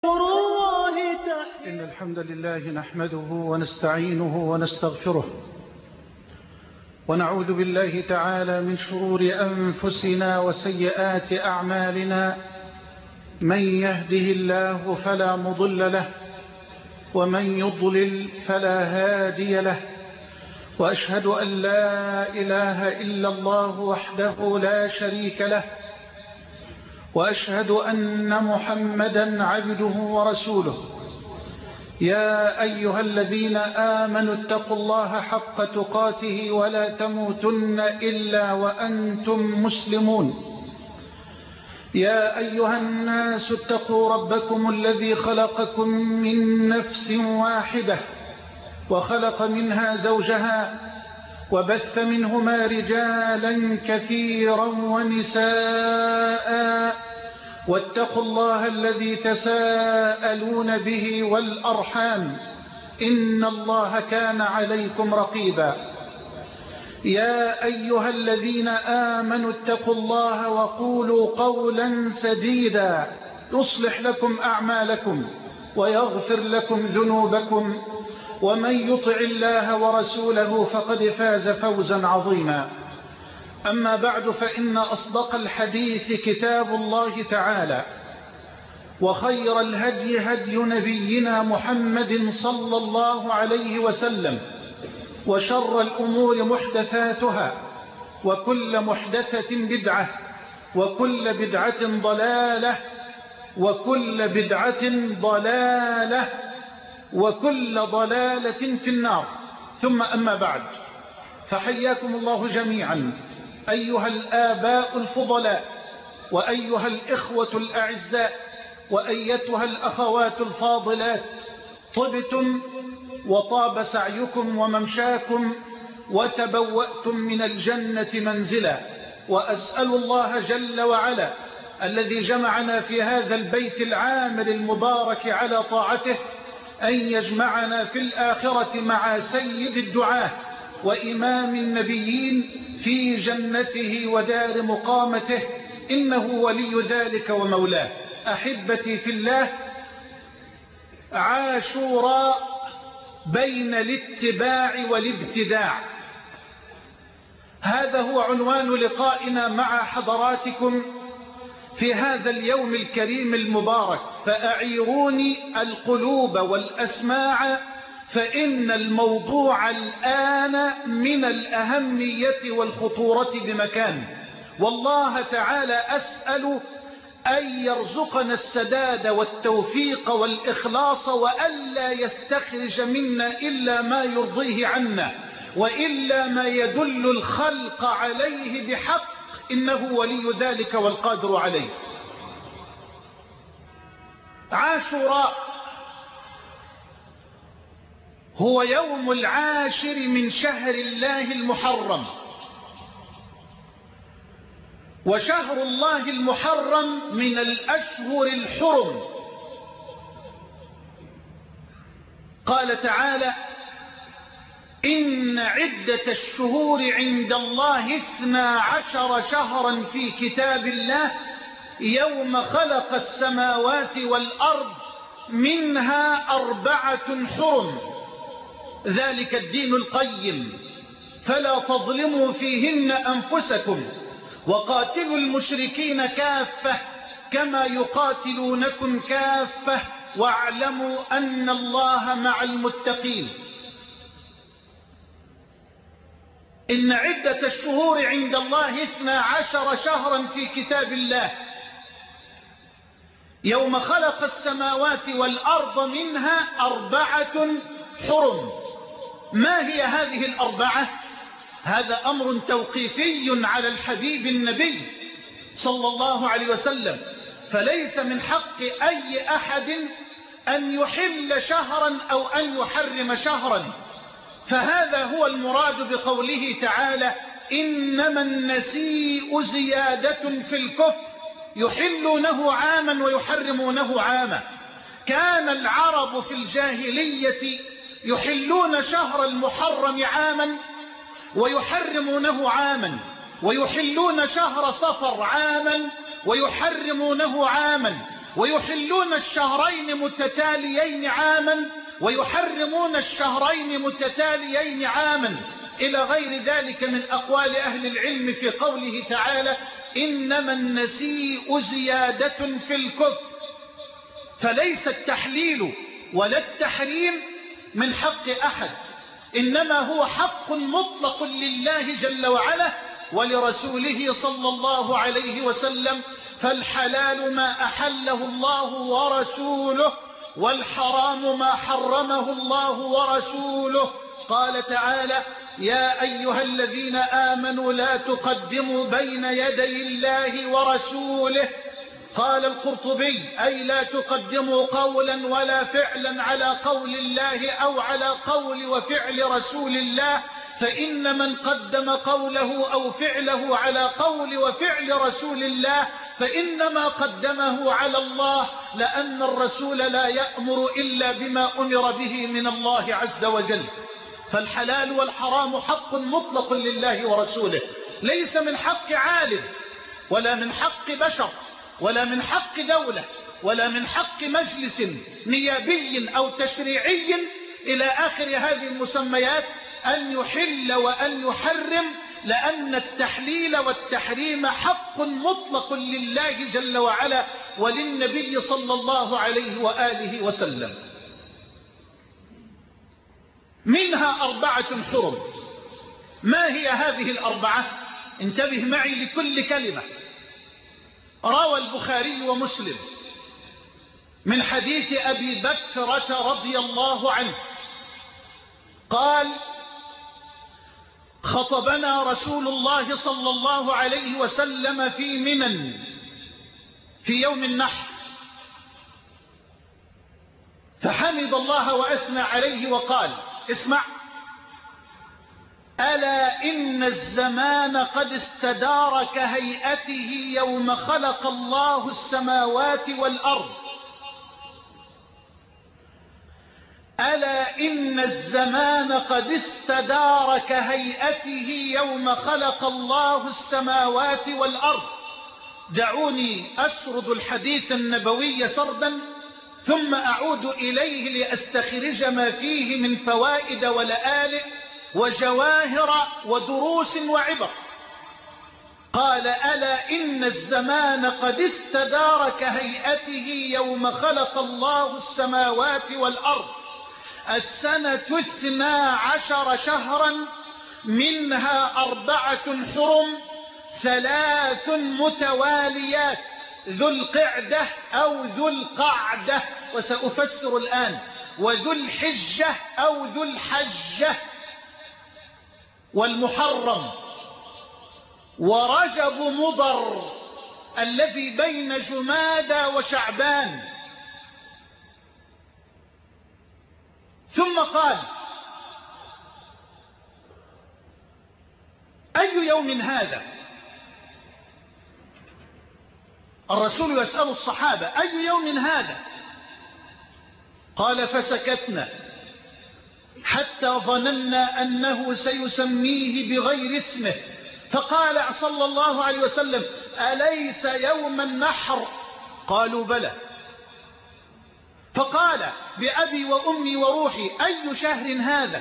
إن الحمد لله نحمده ونستعينه ونستغفره ونعوذ بالله تعالى من شرور أنفسنا وسيئات أعمالنا. من يهده الله فلا مضل له ومن يضلل فلا هادي له، وأشهد أن لا إله إلا الله وحده لا شريك له، وأشهد أن محمدا عبده ورسوله. يا أيها الذين آمنوا اتقوا الله حق تقاته ولا تموتن إلا وأنتم مسلمون. يا أيها الناس اتقوا ربكم الذي خلقكم من نفس واحدة وخلق منها زوجها وبث منهما رجالا كثيرا ونساء، واتقوا الله الذي تساءلون به والأرحام إن الله كان عليكم رقيبا. يا أيها الذين آمنوا اتقوا الله وقولوا قولا سديدا يصلح لكم أعمالكم ويغفر لكم ذنوبكم، ومن يطع الله ورسوله فقد فاز فوزا عظيما. أما بعد، فإن أصدق الحديث كتاب الله تعالى، وخير الهدي هدي نبينا محمد صلى الله عليه وسلم، وشر الأمور محدثاتها، وكل محدثة بدعة، وكل بدعة ضلالة، وكل بدعة ضلالة، وكل ضلالة في النار. ثم أما بعد، فحياكم الله جميعا أيها الآباء الفضلاء، وأيها الإخوة الأعزاء، وأيتها الأخوات الفاضلات. طبتم وطاب سعيكم وممشاكم وتبوأتم من الجنة منزلا، وأسأل الله جل وعلا الذي جمعنا في هذا البيت العامر المبارك على طاعته أن يجمعنا في الآخرة مع سيد الدعاة وإمام النبيين في جنته ودار مقامته، إنه ولي ذلك ومولاه. أحبتي في الله، عاشوراء بين الاتباع والابتداع، هذا هو عنوان لقائنا مع حضراتكم في هذا اليوم الكريم المبارك. فأعيروني القلوب والأسماع، فإن الموضوع الآن من الأهمية والخطورة بمكان. والله تعالى أسأل أن يرزقنا السداد والتوفيق والإخلاص، وألا يستخرج منا إلا ما يرضيه عنا، وإلا ما يدل الخلق عليه بحق، إنه ولي ذلك والقادر عليه. عاشوراء هو يوم العاشر من شهر الله المحرم، وشهر الله المحرم من الأشهر الحرم. قال تعالى: إن عدة الشهور عند الله 12 شهرا في كتاب الله يوم خلق السماوات والأرض منها 4 حرم، ذلك الدين القيم، فلا تظلموا فيهن أنفسكم، وقاتلوا المشركين كافة كما يقاتلونكم كافة، واعلموا أن الله مع المتقين. إن عدة الشهور عند الله 12 شهرا في كتاب الله يوم خلق السماوات والأرض منها 4 حرم. ما هي هذه ال4؟ هذا أمر توقيفي على الحبيب النبي صلى الله عليه وسلم، فليس من حق أي أحد أن يحل شهرا أو أن يحرم شهرا. فهذا هو المراد بقوله تعالى: إنما النسيء زيادة في الكفر يحلونه عاما ويحرمونه عاما. كان العرب في الجاهلية يحلون شهر المحرم عاما ويحرمونه عاما، ويحلون شهر صفر عاما ويحرمونه عاما، ويحلون الشهرين متتاليين عاما ويحرمون الشهرين متتاليين عاما إلى غير ذلك من أقوال أهل العلم في قوله تعالى إنما النسيء زيادة في الكفر. فليس التحليل ولا التحريم من حق أحد، إنما هو حق مطلق لله جل وعلا ولرسوله صلى الله عليه وسلم. فالحلال ما أحله الله ورسوله، والحرام ما حرمه الله ورسوله. قال تعالى يا أيها الذين آمنوا لا تقدموا بين يدي الله ورسوله. قال القرطبي أي لا تقدموا قولا ولا فعلا على قول الله أو على قول وفعل رسول الله، فإن من قدم قوله أو فعله على قول وفعل رسول الله فإنما قدمه على الله، لأن الرسول لا يأمر إلا بما أمر به من الله عز وجل. فالحلال والحرام حق مطلق لله ورسوله، ليس من حق عالم ولا من حق بشر ولا من حق دولة ولا من حق مجلس نيابي أو تشريعي إلى آخر هذه المسميات أن يحل وأن يحرم، لأن التحليل والتحريم حق مطلق لله جل وعلا وللنبي صلى الله عليه وآله وسلم. منها 4 حرم. ما هي هذه ال4؟ انتبه معي لكل كلمة. روى البخاري ومسلم من حديث أبي بكرة رضي الله عنه قال خطبنا رسول الله صلى الله عليه وسلم في منى في يوم النحر، فحمد الله وأثنى عليه وقال اسمع ألا إن الزمان قد استدار كهيئته يوم خلق الله السماوات والأرض. ألا إن الزمان قد استدار كهيئته يوم خلق الله السماوات والأرض. دعوني أسرد الحديث النبوي سردا ثم أعود إليه لأستخرج ما فيه من فوائد ولآلئ وجواهر ودروس وعبر. قال ألا إن الزمان قد استدار كهيئته يوم خلق الله السماوات والأرض. السنة 12 شهرا منها 4 حرم 3 متواليات، ذو القعدة أو ذو القعدة وسأفسر الآن، وذو الحجة أو ذو الحجة، والمحرم، ورجب مضر الذي بين جمادى وشعبان. ثم قال أي يوم هذا؟ الرسول يسأل الصحابة أي يوم هذا؟ قال فسكتنا حتى ظننا أنه سيسميه بغير اسمه، فقال صلى الله عليه وسلم أليس يوم النحر؟ قالوا بلى. فقال بأبي وأمي وروحي أي شهر هذا؟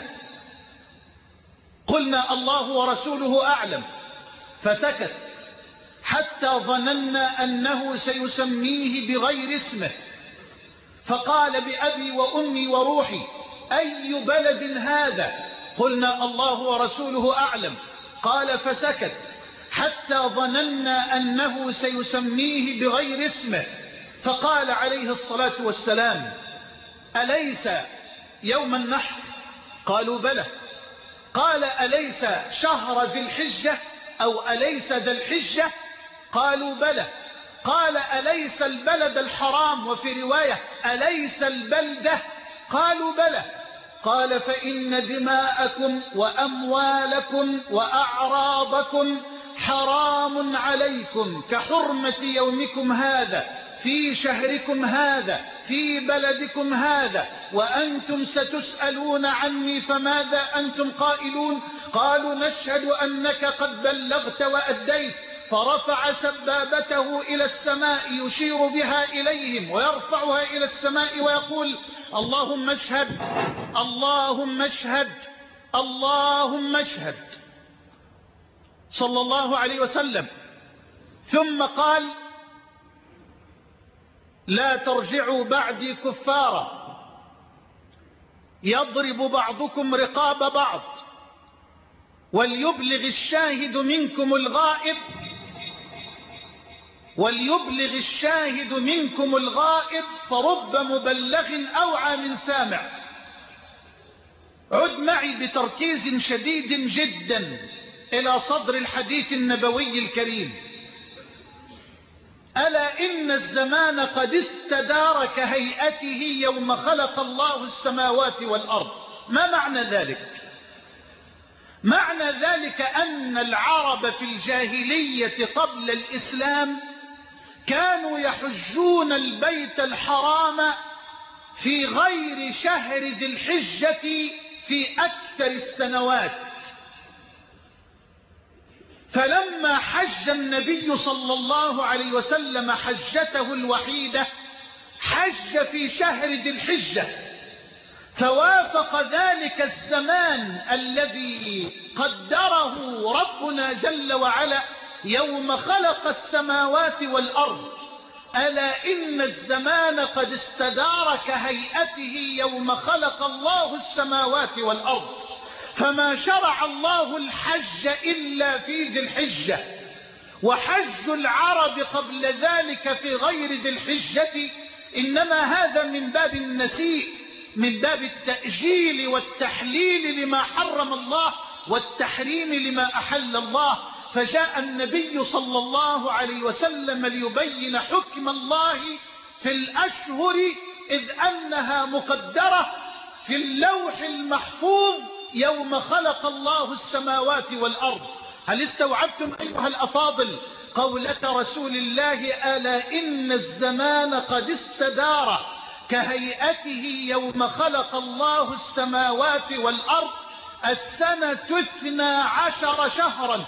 قلنا الله ورسوله أعلم. فسكت حتى ظننا أنه سيسميه بغير اسمه، فقال بأبي وأمي وروحي أي بلد هذا؟ قلنا الله ورسوله أعلم. قال فسكت حتى ظننا أنه سيسميه بغير اسمه، فقال عليه الصلاة والسلام أليس يوم النحر؟ قالوا بلى. قال أليس شهر ذي الحجة أو أليس ذا الحجة؟ قالوا بلى. قال أليس البلد الحرام؟ وفي رواية أليس البلدة؟ قالوا بلى. قال فإن دماءكم وأموالكم وأعراضكم حرام عليكم كحرمة يومكم هذا في شهركم هذا في بلدكم هذا، وأنتم ستسألون عني فماذا أنتم قائلون؟ قالوا نشهد أنك قد بلغت وأديت. فرفع سبابته إلى السماء يشير بها إليهم ويرفعها إلى السماء ويقول اللهم اشهد اللهم اشهد اللهم اشهد صلى الله عليه وسلم. ثم قال لا ترجعوا بعدي كفارا يضرب بعضكم رقاب بعض وليبلغ الشاهد منكم الغائب فرب مبلغ أوعى من سامع. عد معي بتركيز شديد جدا إلى صدر الحديث النبوي الكريم. ألا إن الزمان قد استدار كهيئته يوم خلق الله السماوات والأرض. ما معنى ذلك؟ معنى ذلك أن العرب في الجاهلية قبل الإسلام كانوا يحجون البيت الحرام في غير شهر ذي الحجة في أكثر السنوات. فلما حج النبي صلى الله عليه وسلم حجته الوحيدة حج في شهر ذي الحجة، فوافق ذلك الزمان الذي قدره ربنا جل وعلا يوم خلق السماوات والأرض. ألا إن الزمان قد استدار كهيئته يوم خلق الله السماوات والأرض، فما شرع الله الحج إلا في ذي الحجة، وحج العرب قبل ذلك في غير ذي الحجة إنما هذا من باب النسيء، من باب التأجيل والتحليل لما حرم الله والتحريم لما أحل الله. فجاء النبي صلى الله عليه وسلم ليبين حكم الله في الأشهر إذ أنها مقدرة في اللوح المحفوظ يوم خلق الله السماوات والأرض. هل استوعبتم أيها الأفاضل قولة رسول الله ألا إن الزمان قد استدار كهيئته يوم خلق الله السماوات والأرض؟ السنة 12 شهرا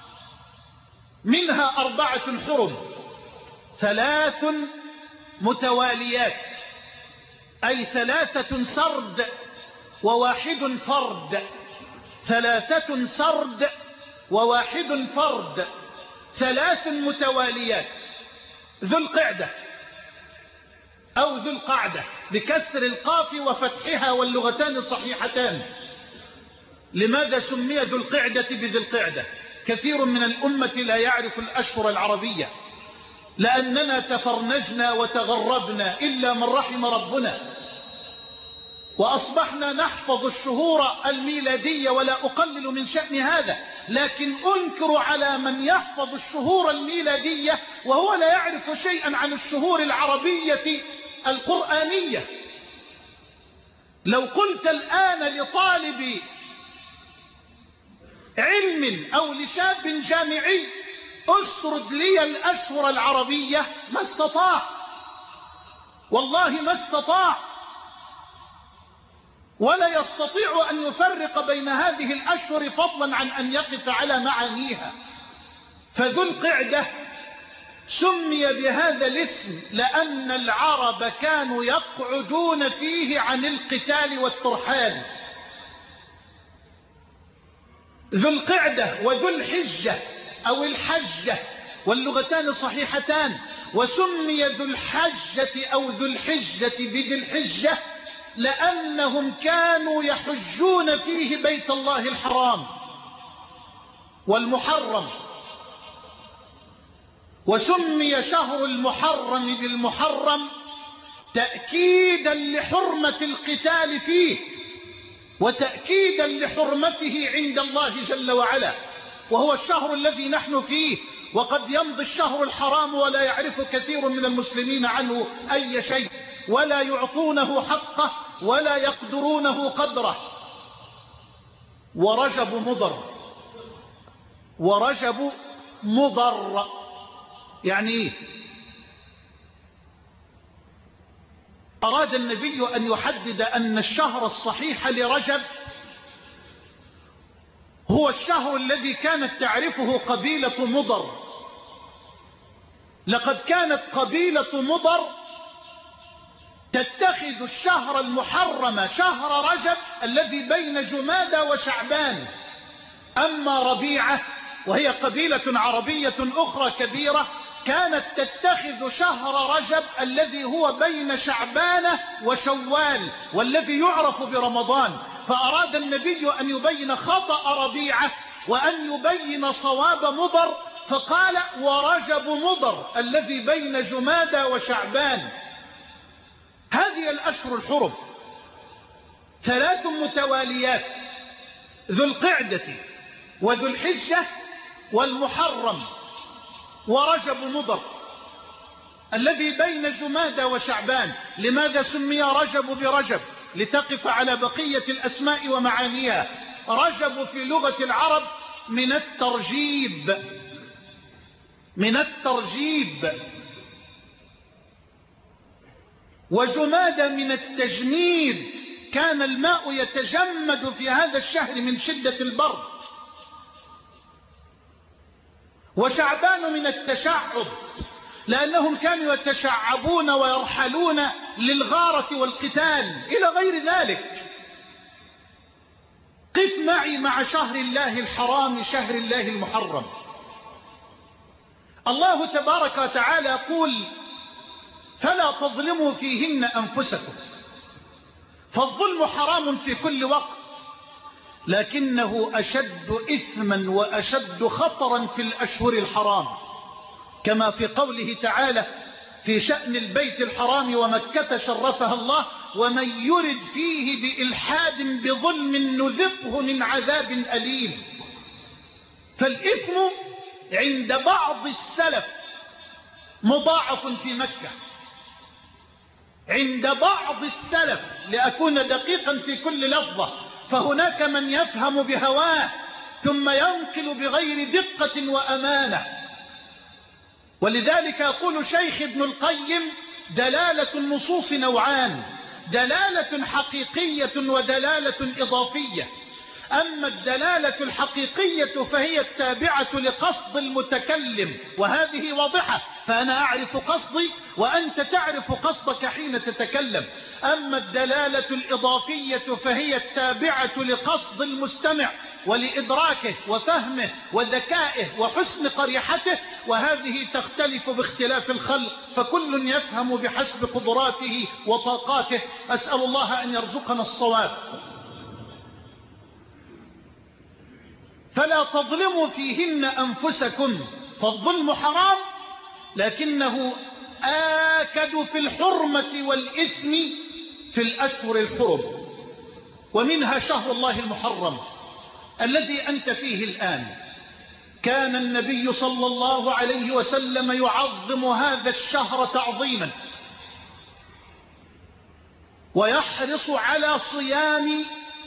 منها 4 حرم، 3 متواليات، أي 3 سرد و1 فرد، 3 سرد و1 فرد، 3 متواليات. ذو القعدة أو ذو القعدة بكسر القاف وفتحها واللغتان صحيحتان. لماذا سمي ذو القعدة بذي القعدة؟ كثير من الأمة لا يعرف الأشهر العربية، لأننا تفرنجنا وتغربنا إلا من رحم ربنا، وأصبحنا نحفظ الشهور الميلادية ولا أقلل من شأن هذا، لكن أنكر على من يحفظ الشهور الميلادية وهو لا يعرف شيئا عن الشهور العربية القرآنية. لو قلت الآن لطالب علم أو لشاب جامعي أسرد لي الأشهر العربية ما استطاع، والله ما استطاع، ولا يستطيع أن يفرق بين هذه الأشهر فضلا عن أن يقف على معانيها. فذو القعدة سمي بهذا الاسم لأن العرب كانوا يقعدون فيه عن القتال والترحال. ذو القعدة وذو الحجة أو الحجة واللغتان صحيحتان، وسمي ذو الحجة أو ذو الحجة بذي الحجة لأنهم كانوا يحجون فيه بيت الله الحرام والمحرم. وسمي شهر المحرم بالمحرم تأكيدا لحرمة القتال فيه وتأكيدا لحرمته عند الله جل وعلا، وهو الشهر الذي نحن فيه. وقد يمضي الشهر الحرام ولا يعرف كثير من المسلمين عنه أي شيء، ولا يعطونه حقه ولا يقدرونه قدره. ورجب مضر، ورجب مضر يعني إيه؟ أراد النبي أن يحدد أن الشهر الصحيح لرجب هو الشهر الذي كانت تعرفه قبيلة مضر، لقد كانت قبيلة مضر تتخذ الشهر المحرم شهر رجب الذي بين جمادى وشعبان. أما ربيعة وهي قبيلة عربية أخرى كبيرة كانت تتخذ شهر رجب الذي هو بين شعبان وشوال والذي يعرف برمضان. فأراد النبي أن يبين خطأ ربيعة وأن يبين صواب مضر، فقال ورجب مضر الذي بين جمادى وشعبان. هذه الأشهر الحرم 3 متواليات: ذو القعدة وذو الحجة والمحرم ورجب مضر الذي بين جمادى وشعبان. لماذا سمي رجب برجب؟ لتقف على بقية الأسماء ومعانيها. رجب في لغة العرب من الترجيب، وجمادى من التجميد، كان الماء يتجمد في هذا الشهر من شدة البرد. وشعبان من التشعب، لأنهم كانوا يتشعبون ويرحلون للغارة والقتال إلى غير ذلك. قف معي مع شهر الله الحرام، شهر الله المحرم. الله تبارك وتعالى يقول: فلا تظلموا فيهن أنفسكم. فالظلم حرام في كل وقت، لكنه أشد إثما وأشد خطرا في الأشهر الحرام، كما في قوله تعالى في شأن البيت الحرام: ومكة شرفها الله ومن يرد فيه بإلحاد بظلم نذقه من عذاب أليم. فالإثم عند بعض السلف مضاعف في مكة، عند بعض السلف، لأكون دقيقا في كل لفظة، فهناك من يفهم بهواه ثم ينقل بغير دقة وأمانة. ولذلك يقول شيخ ابن القيم: دلالة النصوص نوعان: دلالة حقيقية ودلالة إضافية. أما الدلالة الحقيقية فهي التابعة لقصد المتكلم، وهذه واضحة، فأنا أعرف قصدي وأنت تعرف قصدك حين تتكلم. أما الدلالة الإضافية فهي التابعة لقصد المستمع ولإدراكه وفهمه وذكائه وحسن قريحته، وهذه تختلف باختلاف الخلق، فكل يفهم بحسب قدراته وطاقاته. أسأل الله أن يرزقنا الصواب. فلا تظلموا فيهن أنفسكم، فالظلم حرام، لكنه آكد في الحرمة والإثم في الأشهر الحرم، ومنها شهر الله المحرم الذي أنت فيه الآن. كان النبي صلى الله عليه وسلم يعظم هذا الشهر تعظيما، ويحرص على صيام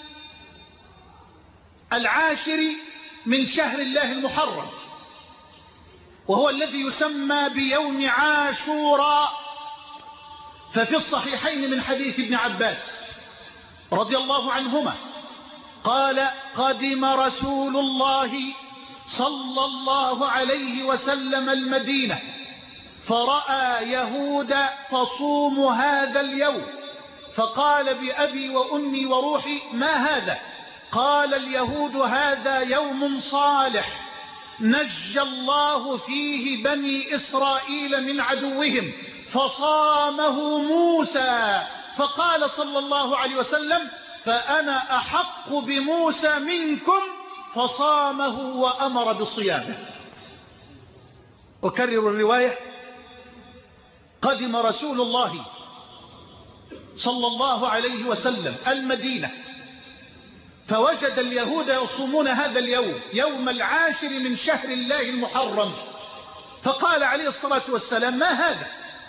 العاشر من شهر الله المحرم، وهو الذي يسمى بيوم عاشوراء. ففي الصحيحين من حديث ابن عباس رضي الله عنهما قال: قدم رسول الله صلى الله عليه وسلم المدينة فرأى يهود تصوم هذا اليوم، فقال: بأبي وأمي وروحي ما هذا؟ قال اليهود: هذا يوم صالح نجى الله فيه بني إسرائيل من عدوهم فصامه موسى. فقال صلى الله عليه وسلم: فأنا أحق بموسى منكم، فصامه وأمر بصيامه. أكرر الرواية: قدم رسول الله صلى الله عليه وسلم المدينة فوجد اليهود يصومون هذا اليوم، يوم العاشر من شهر الله المحرم، فقال عليه الصلاة والسلام: ما هذا؟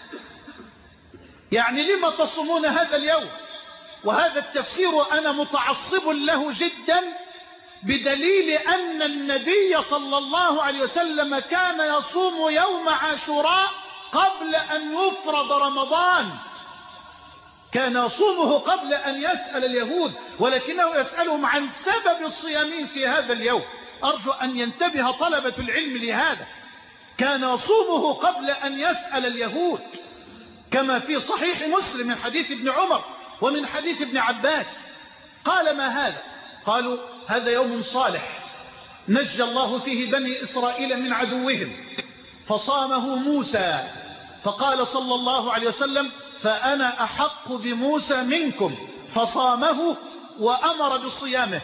يعني لما تصومون هذا اليوم؟ وهذا التفسير أنا متعصب له جدا، بدليل أن النبي صلى الله عليه وسلم كان يصوم يوم عاشوراء قبل أن يفرض رمضان، كان يصومه قبل أن يسأل اليهود، ولكنه يسألهم عن سبب الصيام في هذا اليوم. أرجو أن ينتبه طلبة العلم لهذا. كان يصومه قبل أن يسأل اليهود، كما في صحيح مسلم من حديث ابن عمر ومن حديث ابن عباس. قال: ما هذا؟ قالوا: هذا يوم صالح نجى الله فيه بني إسرائيل من عدوهم فصامه موسى. فقال صلى الله عليه وسلم: فأنا أحق بموسى منكم، فصامه وأمر بصيامه.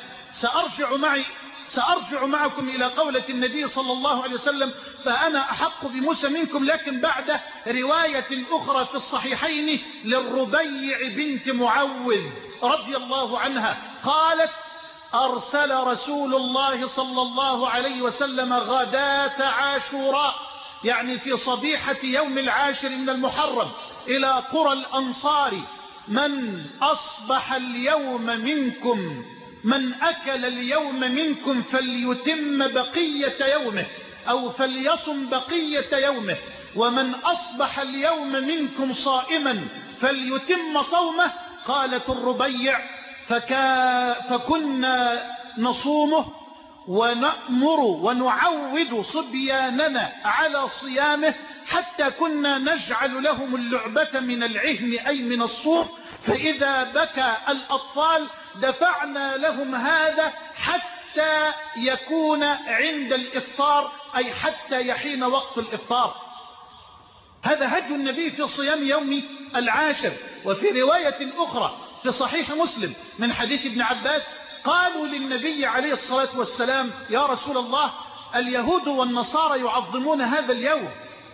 سأرجع معكم إلى قولة النبي صلى الله عليه وسلم: فأنا أحق بموسى منكم، لكن بعد رواية أخرى في الصحيحين للربيع بنت معوذ رضي الله عنها قالت: أرسل رسول الله صلى الله عليه وسلم غداة عاشوراء، يعني في صبيحة يوم العاشر من المحرم، إلى قرى الأنصار: من أصبح اليوم منكم، من أكل اليوم منكم فليتم بقية يومه أو فليصم بقية يومه، ومن أصبح اليوم منكم صائما فليتم صومه. قالت الربيع: فكنا نصومه ونأمر ونعود صبياننا على صيامه، حتى كنا نجعل لهم اللعبة من العهن أي من الصوف، فإذا بكى الأطفال دفعنا لهم هذا حتى يكون عند الإفطار، أي حتى يحين وقت الإفطار. هذا هدي النبي في صيام يوم العاشر. وفي رواية أخرى في صحيح مسلم من حديث ابن عباس قالوا للنبي عليه الصلاة والسلام: يا رسول الله، اليهود والنصارى يعظمون هذا اليوم،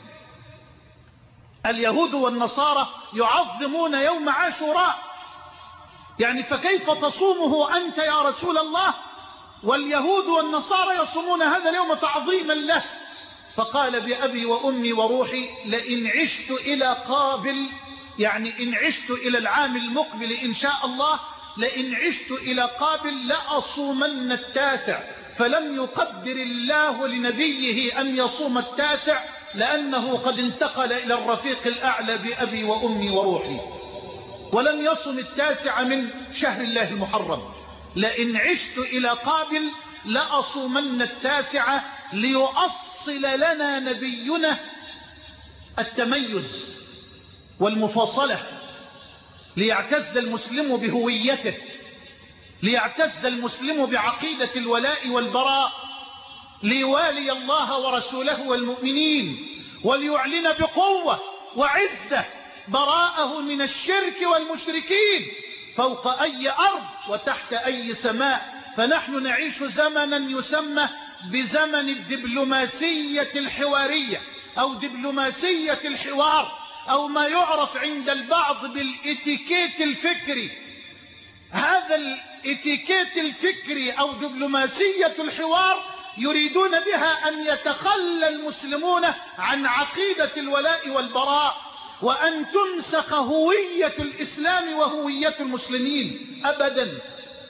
اليهود والنصارى يعظمون يوم عاشوراء، يعني فكيف تصومه أنت يا رسول الله واليهود والنصارى يصومون هذا اليوم تعظيما له؟ فقال: بأبي وأمي وروحي لئن عشت إلى قابل، يعني إن عشت إلى العام المقبل إن شاء الله، لئن عشت إلى قابل لأصومن التاسع. فلم يقدر الله لنبيه أن يصوم التاسع، لأنه قد انتقل إلى الرفيق الأعلى بأبي وأمي وروحي، ولم يصم التاسع من شهر الله المحرم. لئن عشت إلى قابل لأصومن التاسع ليؤصل لنا نبينا التميز والمفاصلة، ليعتز المسلم بهويته، ليعتز المسلم بعقيدة الولاء والبراء، ليوالي الله ورسوله والمؤمنين، وليعلن بقوة وعزة براءه من الشرك والمشركين فوق أي أرض وتحت أي سماء. فنحن نعيش زمنا يسمى بزمن الدبلوماسية الحوارية أو دبلوماسية الحوار، أو ما يعرف عند البعض بالإتيكيت الفكري. هذا الإتيكيت الفكري أو دبلوماسية الحوار يريدون بها أن يتخلى المسلمون عن عقيدة الولاء والبراء، وأن تمسخ هوية الإسلام وهوية المسلمين. أبدا.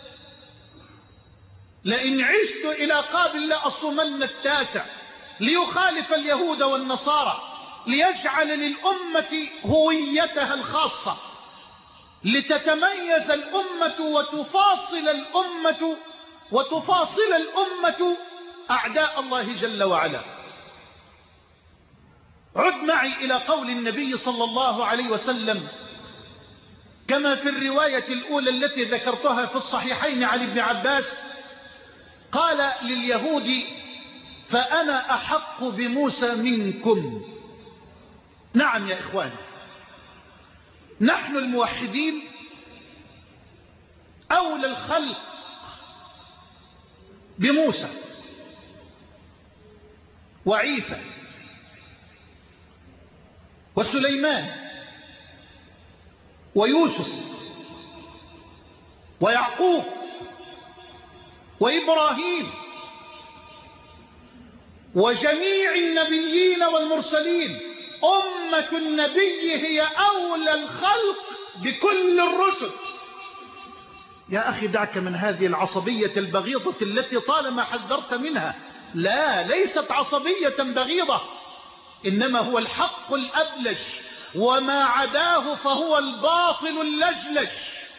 لئن عشت إلى قابل لأصومن التاسع ليخالف اليهود والنصارى، ليجعل للأمة هويتها الخاصة، لتتميز الأمة وتفاصل الأمة أعداء الله جل وعلا. عد معي إلى قول النبي صلى الله عليه وسلم كما في الرواية الأولى التي ذكرتها في الصحيحين عن ابن عباس، قال لليهود: فأنا أحق بموسى منكم. نعم يا إخواني، نحن الموحدين أولى الخلق بموسى وعيسى وسليمان ويوسف ويعقوب وإبراهيم وجميع النبيين والمرسلين. أمة النبي هي أولى الخلق بكل الرسل. يا أخي دعك من هذه العصبية البغيضة التي طالما حذرت منها. لا، ليست عصبية بغيضة، إنما هو الحق الأبلج، وما عداه فهو الباطل اللجلج.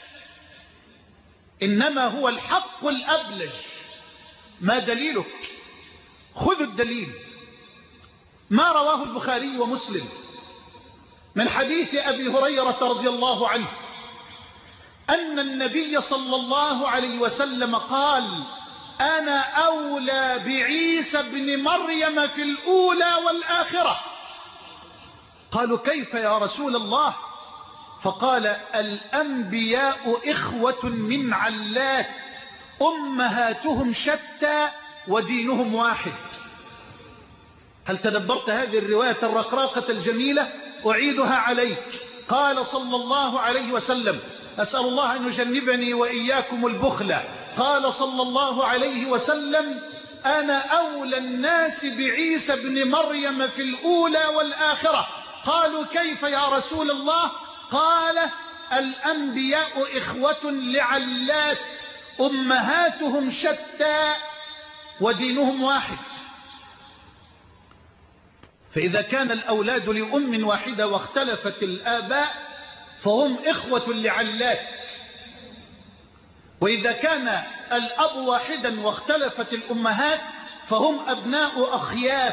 إنما هو الحق الأبلج. ما دليلك؟ خذ الدليل. ما رواه البخاري ومسلم من حديث أبي هريرة رضي الله عنه أن النبي صلى الله عليه وسلم قال: أنا أولى بعيسى بن مريم في الأولى والآخرة. قالوا: كيف يا رسول الله؟ فقال: الأنبياء إخوة من علات، أمهاتهم شتى ودينهم واحد. هل تدبرت هذه الرواية الرقراقة الجميلة؟ أعيدها عليك. قال صلى الله عليه وسلم: أسأل الله أن يجنبني وإياكم البخل. قال صلى الله عليه وسلم: أنا أولى الناس بعيسى بن مريم في الأولى والآخرة. قالوا: كيف يا رسول الله؟ قال: الأنبياء إخوة لعلات، أمهاتهم شتى ودينهم واحد. فإذا كان الأولاد لأم واحدة واختلفت الآباء فهم إخوة لعلات، وإذا كان الأب واحدا واختلفت الأمهات فهم أبناء أخياف،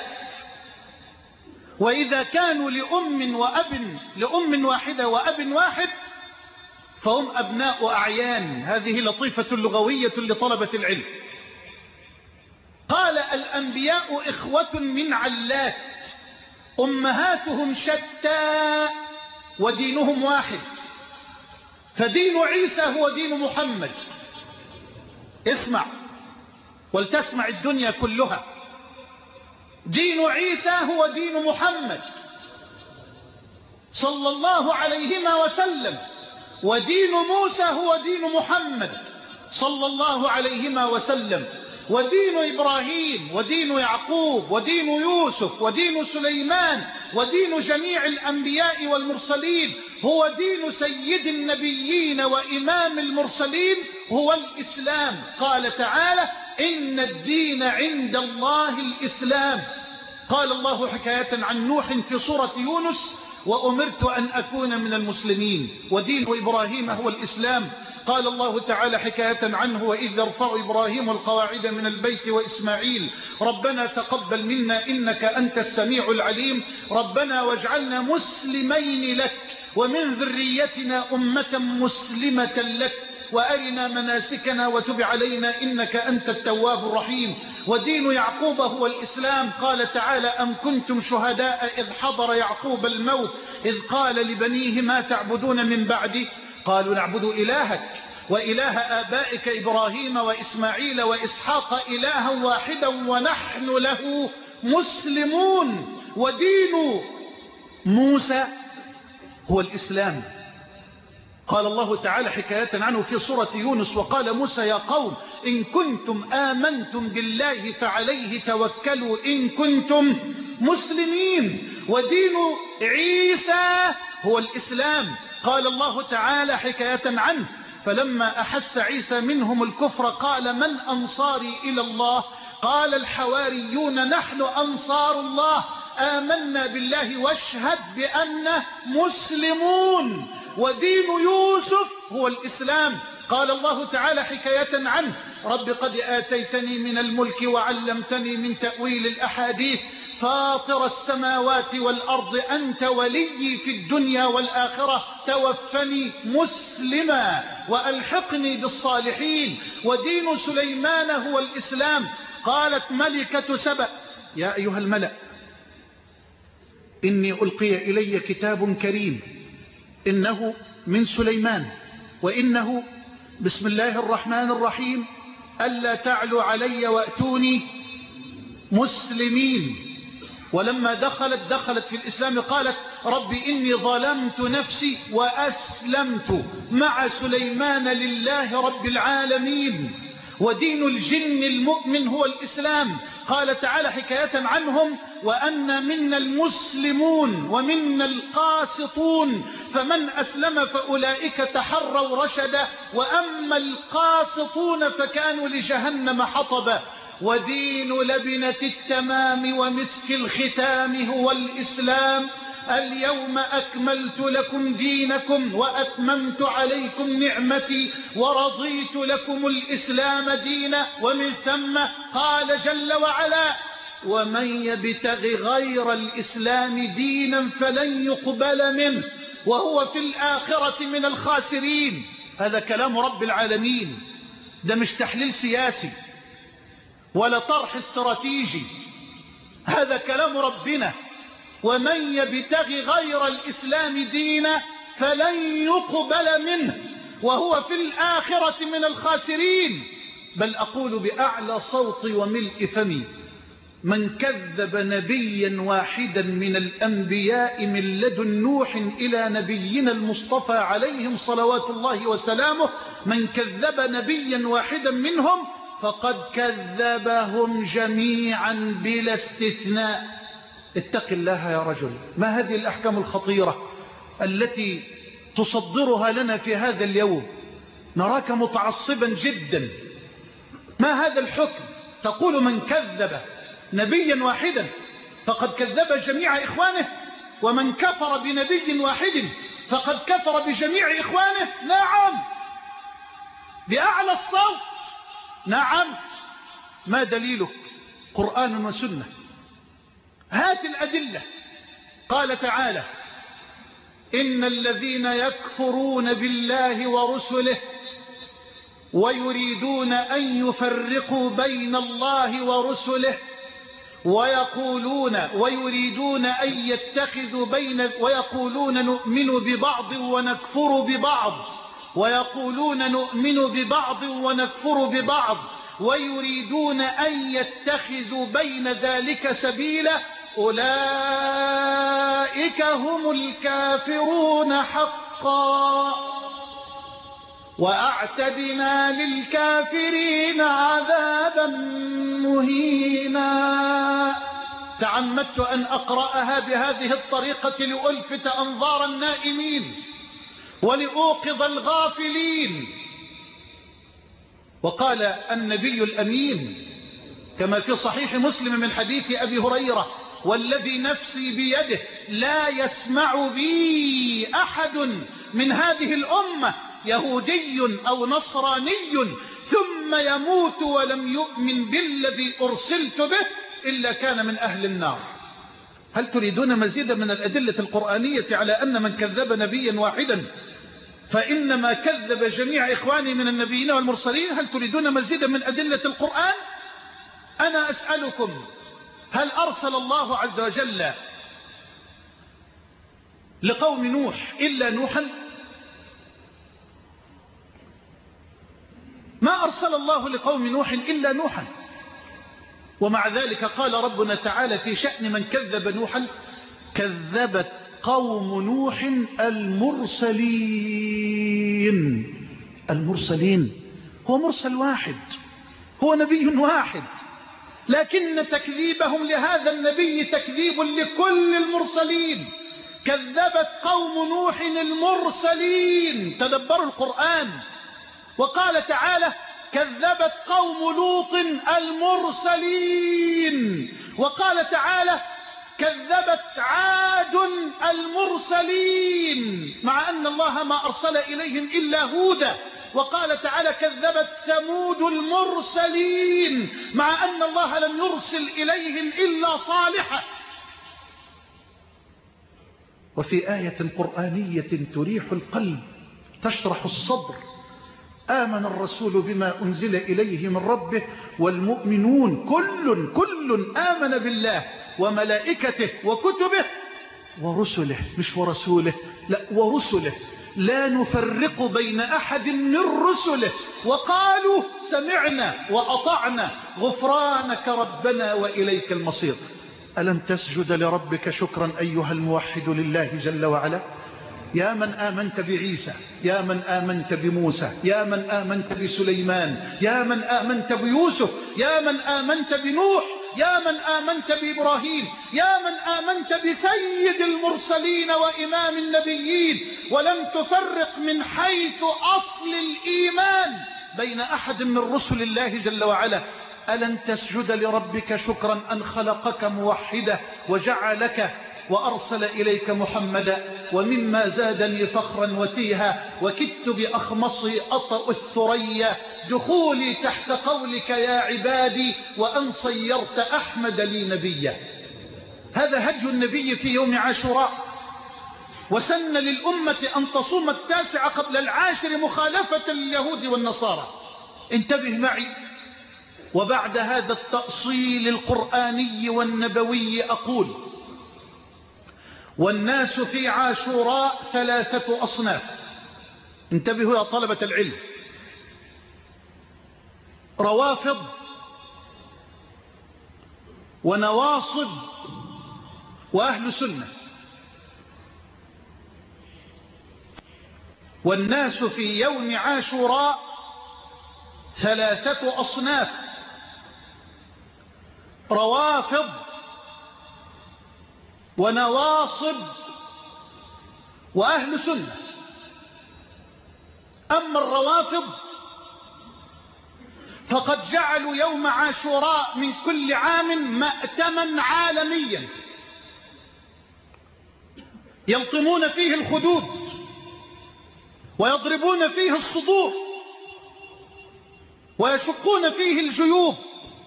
وإذا كانوا لأم واحدة وأب واحد فهم أبناء أعيان. هذه لطيفة لغوية لطلبة العلم. قال: الأنبياء إخوة من علات، أمهاتهم شتى ودينهم واحد. فدين عيسى هو دين محمد. اسمع ولتسمع الدنيا كلها. دين عيسى هو دين محمد صلى الله عليهما وسلم، ودين موسى هو دين محمد صلى الله عليهما وسلم، ودين إبراهيم ودين يعقوب ودين يوسف ودين سليمان ودين جميع الأنبياء والمرسلين هو دين سيد النبيين وإمام المرسلين، هو الإسلام. قال تعالى: إن الدين عند الله الإسلام. قال الله حكاية عن نوح في سورة يونس: وأمرت أن أكون من المسلمين. ودين إبراهيم هو الإسلام. قال الله تعالى حكاية عنه: وإذ يرفع إبراهيم القواعد من البيت وإسماعيل ربنا تقبل منا إنك أنت السميع العليم ربنا واجعلنا مسلمين لك ومن ذريتنا أمة مسلمة لك وأرنا مناسكنا وتب علينا إنك أنت التواب الرحيم. ودين يعقوب هو الإسلام. قال تعالى: أم كنتم شهداء إذ حضر يعقوب الموت إذ قال لبنيه ما تعبدون من بعدي قالوا نعبد إلهك وإله آبائك إبراهيم وإسماعيل وإسحاق إلها واحدا ونحن له مسلمون. ودين موسى هو الإسلام. قال الله تعالى حكاية عنه في سورة يونس: وقال موسى يا قوم إن كنتم آمنتم بالله فعليه توكلوا إن كنتم مسلمين. ودين عيسى هو الإسلام. قال الله تعالى حكاية عنه: فلما أحس عيسى منهم الكفر قال من أنصاري إلى الله قال الحواريون نحن أنصار الله آمنا بالله واشهد بأننا مسلمون. ودين يوسف هو الإسلام. قال الله تعالى حكاية عنه: رب قد آتيتني من الملك وعلمتني من تأويل الأحاديث فاطر السماوات والأرض أنت ولي في الدنيا والآخرة توفني مسلما وألحقني بالصالحين. ودين سليمان هو الإسلام. قالت ملكة سبأ: يا أيها الملأ إني ألقي إلي كتاب كريم إنه من سليمان وإنه بسم الله الرحمن الرحيم ألا تعلوا علي وأتوني مسلمين. ولما دخلت في الإسلام قالت: رب إني ظلمت نفسي وأسلمت مع سليمان لله رب العالمين. ودين الجن المؤمن هو الإسلام. قال تعالى حكاية عنهم: وأن منا المسلمون ومنا القاسطون فمن أسلم فأولئك تحروا رشدا وأما القاسطون فكانوا لجهنم حطبا. ودين لبنة التمام ومسك الختام هو الإسلام. اليوم أكملت لكم دينكم وأتممت عليكم نعمتي ورضيت لكم الإسلام دينا. ومن ثم قال جل وعلا: ومن يبتغ غير الإسلام دينا فلن يقبل منه وهو في الآخرة من الخاسرين. هذا كلام رب العالمين، ده مش تحليل سياسي ولا طرح استراتيجي، هذا كلام ربنا. ومن يبتغ غير الإسلام دينا فلن يقبل منه وهو في الآخرة من الخاسرين. بل أقول بأعلى صوتي وملء فمي: من كذب نبيا واحدا من الأنبياء من لدن نوح إلى نبينا المصطفى عليهم صلوات الله وسلامه، من كذب نبيا واحدا منهم فقد كذبهم جميعا بلا استثناء. اتق الله يا رجل. ما هذه الأحكام الخطيرة التي تصدرها لنا في هذا اليوم؟ نراك متعصبا جدا. ما هذا الحكم؟ تقول من كذب نبيا واحدا فقد كذب جميع إخوانه، ومن كفر بنبي واحد فقد كفر بجميع إخوانه. نعم، بأعلى الصوت، نعم. ما دليلك؟ قرآن وسنة. هات الأدلة. قال تعالى: إن الذين يكفرون بالله ورسله ويريدون أن يفرقوا بين الله ورسله ويريدون أن يتخذوا ويقولون نؤمن ببعض ونكفر ببعض، ويقولون نؤمن ببعض ونكفر ببعض، ويريدون أن يتخذوا بين ذلك سبيلا، أولئك هم الكافرون حقا، وأعتدنا للكافرين عذابا مهينا. تعمدت أن أقرأها بهذه الطريقة لألفت أنظار النائمين ولأوقظ الغافلين. وقال النبي الأمين كما في صحيح مسلم من حديث أبي هريرة: والذي نفسي بيده لا يسمع بي أحد من هذه الأمة يهودي أو نصراني ثم يموت ولم يؤمن بالذي أرسلت به إلا كان من أهل النار. هل تريدون مزيدا من الأدلة القرآنية على أن من كذب نبيا واحدا فإنما كذب جميع إخواني من النبيين والمرسلين؟ هل تريدون مزيدا من أدلة القرآن؟ أنا أسألكم: هل أرسل الله عز وجل لقوم نوح إلا نوحا؟ ما أرسل الله لقوم نوح إلا نوحا. ومع ذلك قال ربنا تعالى في شأن من كذب نوحا: كذبت قوم نوح المرسلين. المرسلين هو مرسل واحد، هو نبي واحد، لكن تكذيبهم لهذا النبي تكذيب لكل المرسلين. كذبت قوم نوح المرسلين. تدبروا القرآن. وقال تعالى: كذبت قوم لوط المرسلين. وقال تعالى: كذبت عاد المرسلين، مع أن الله ما أرسل إليهم إلا هودا. وقال تعالى: كذبت ثمود المرسلين، مع أن الله لم يرسل إليهم إلا صالحا. وفي آية قرآنية تريح القلب تشرح الصدر: آمن الرسول بما أنزل إليه من ربه والمؤمنون كل آمن بالله وملائكته وكتبه ورسله. مش ورسوله، لا، ورسله، لا نفرق بين أحد من رسله، وقالوا سمعنا وأطعنا غفرانك ربنا وإليك المصير. ألم تسجد لربك شكرا أيها الموحد لله جل وعلا؟ يا من آمنت بعيسى، يا من آمنت بموسى، يا من آمنت بسليمان، يا من آمنت بيوسف، يا من آمنت بنوح، يا من آمنت بإبراهيم، يا من آمنت بسيد المرسلين وإمام النبيين، ولم تفرق من حيث أصل الإيمان بين أحد من رسل الله جل وعلا. ألن تسجد لربك شكرا أن خلقك موحدة وجعلك وأرسل إليك محمدا، ومما زادني فخرا وتيها وكدت بأخمصي أطأ الثريا دخولي تحت قولك يا عبادي وأن صيرت أحمد لي نبيا. هذا هدي النبي في يوم عاشوراء، وسن للأمة أن تصوم 9 قبل 10 مخالفة لليهود والنصارى. انتبه معي. وبعد هذا التأصيل القرآني والنبوي أقول: والناس في عاشوراء 3 أصناف. انتبهوا يا طلبة العلم: روافض، ونواصب، وأهل سنة. والناس في يوم عاشوراء 3 أصناف: روافض، ونواصب، وأهل سنة. أما الروافض فقد جعلوا يوم عاشوراء من كل عام مأتما عالميا يلطمون فيه الخدود ويضربون فيه الصدور ويشقون فيه الجيوب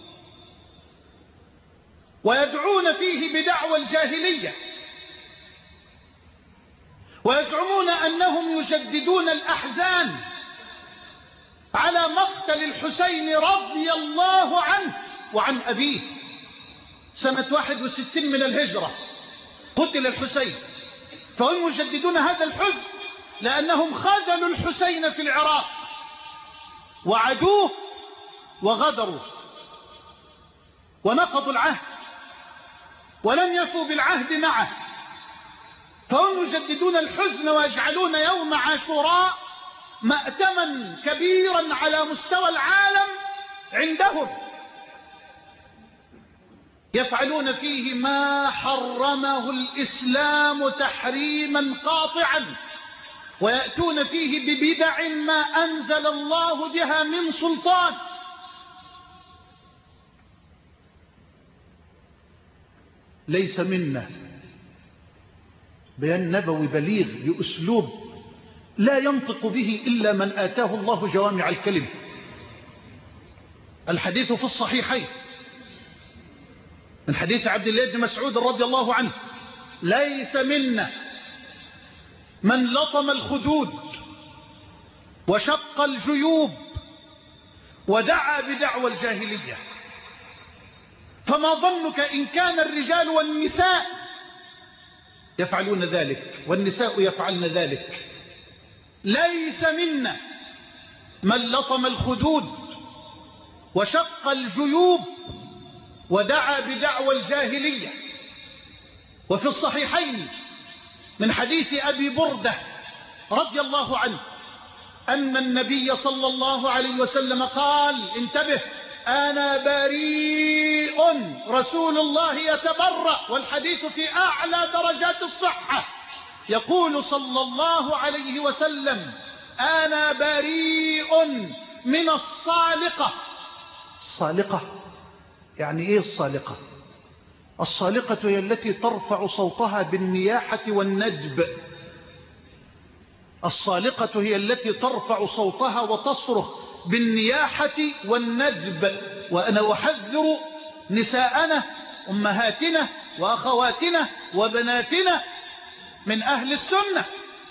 ويدعون فيه بدعوى الجاهلية، ويزعمون أنهم يجددون الأحزان على مقتل الحسين رضي الله عنه وعن أبيه. سنة 61 من الهجرة قتل الحسين، فهم يجددون هذا الحزن لأنهم خذلوا الحسين في العراق وعدوه وغدروا ونقضوا العهد ولم يفوا بالعهد معه، فهم يجددون الحزن ويجعلون يوم عاشوراء مأتما كبيرا على مستوى العالم عندهم، يفعلون فيه ما حرمه الإسلام تحريما قاطعا، ويأتون فيه ببدع ما أنزل الله بها من سلطان. ليس منا. بيان نبوي بليغ بأسلوب لا ينطق به إلا من آتاه الله جوامع الكلم. الحديث في الصحيحين من حديث عبد الله بن مسعود رضي الله عنه: ليس منا من لطم الخدود وشق الجيوب ودعا بدعوى الجاهلية. فما ظنك إن كان الرجال والنساء يفعلون ذلك والنساء يفعلن ذلك؟ ليس منا من لطم الخدود وشق الجيوب ودعا بدعوى الجاهلية. وفي الصحيحين من حديث أبي بردة رضي الله عنه أن النبي صلى الله عليه وسلم قال: انتبه، أنا بريء، رسول الله يتبرأ، والحديث في أعلى درجات الصحة. يقول صلى الله عليه وسلم: أنا بريء من الصالقة. الصالقة يعني إيه الصالقة؟ الصالقة هي التي ترفع صوتها بالنياحة والندب. الصالقة هي التي ترفع صوتها وتصرخ بالنياحة والندب. وأنا أحذر نساءنا أمهاتنا وأخواتنا وبناتنا من أهل السنة: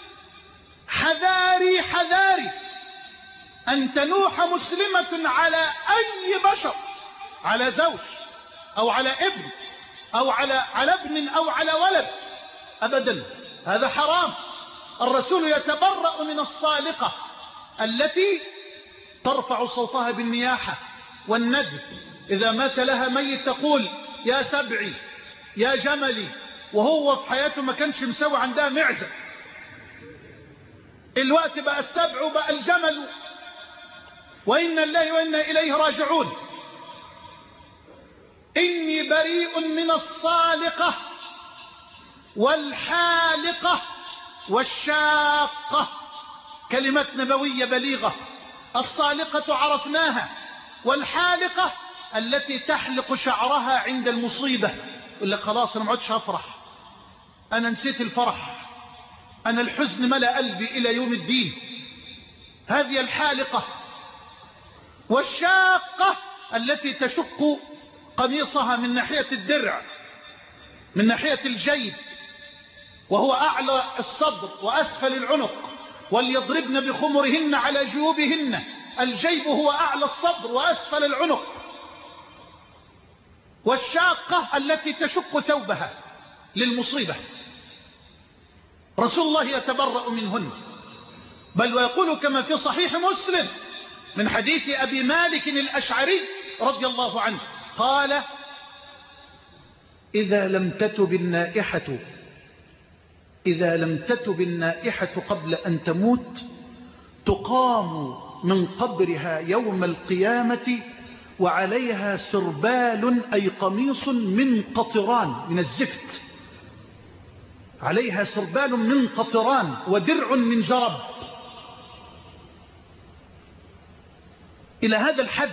حذاري حذاري أن تنوح مسلمة على أي بشر، على زوج أو على ابن أو على ابن أو على ولد، أبدا، هذا حرام. الرسول يتبرأ من الصالقة التي ترفع صوتها بالنياحة والندب. إذا مات لها ميت تقول: يا سبعي، يا جملي، وهو في حياته ما كانش مسوي عندها معزة. الوقت بقى السبع وبقى الجمل، وإنا الله وإنا إليه راجعون. إني بريء من الصالقة والحالقة والشاقة. كلمات نبوية بليغة. الصالقة عرفناها، والحالقة التي تحلق شعرها عند المصيبة، يقول لك خلاص أنا ما عدتش أفرح، أنا نسيت الفرح، أنا الحزن ملأ قلبي إلى يوم الدين. هذه الحالقة والشاقة التي تشق قميصها من ناحية الدرع، من ناحية الجيب، وهو أعلى الصدر وأسفل العنق، وليضربن بخمرهن على جيوبهن. الجيب هو أعلى الصدر وأسفل العنق. والشاقة التي تشق ثوبها للمصيبة، رسول الله يتبرأ منهن، بل ويقول كما في صحيح مسلم من حديث أبي مالك الأشعري رضي الله عنه قال: إذا لم تتب النائحة قبل أن تموت تقام من قبرها يوم القيامة وعليها سربال أي قميص من قطران من الزفت، عليها سربال من قطران ودرع من جرب. إلى هذا الحد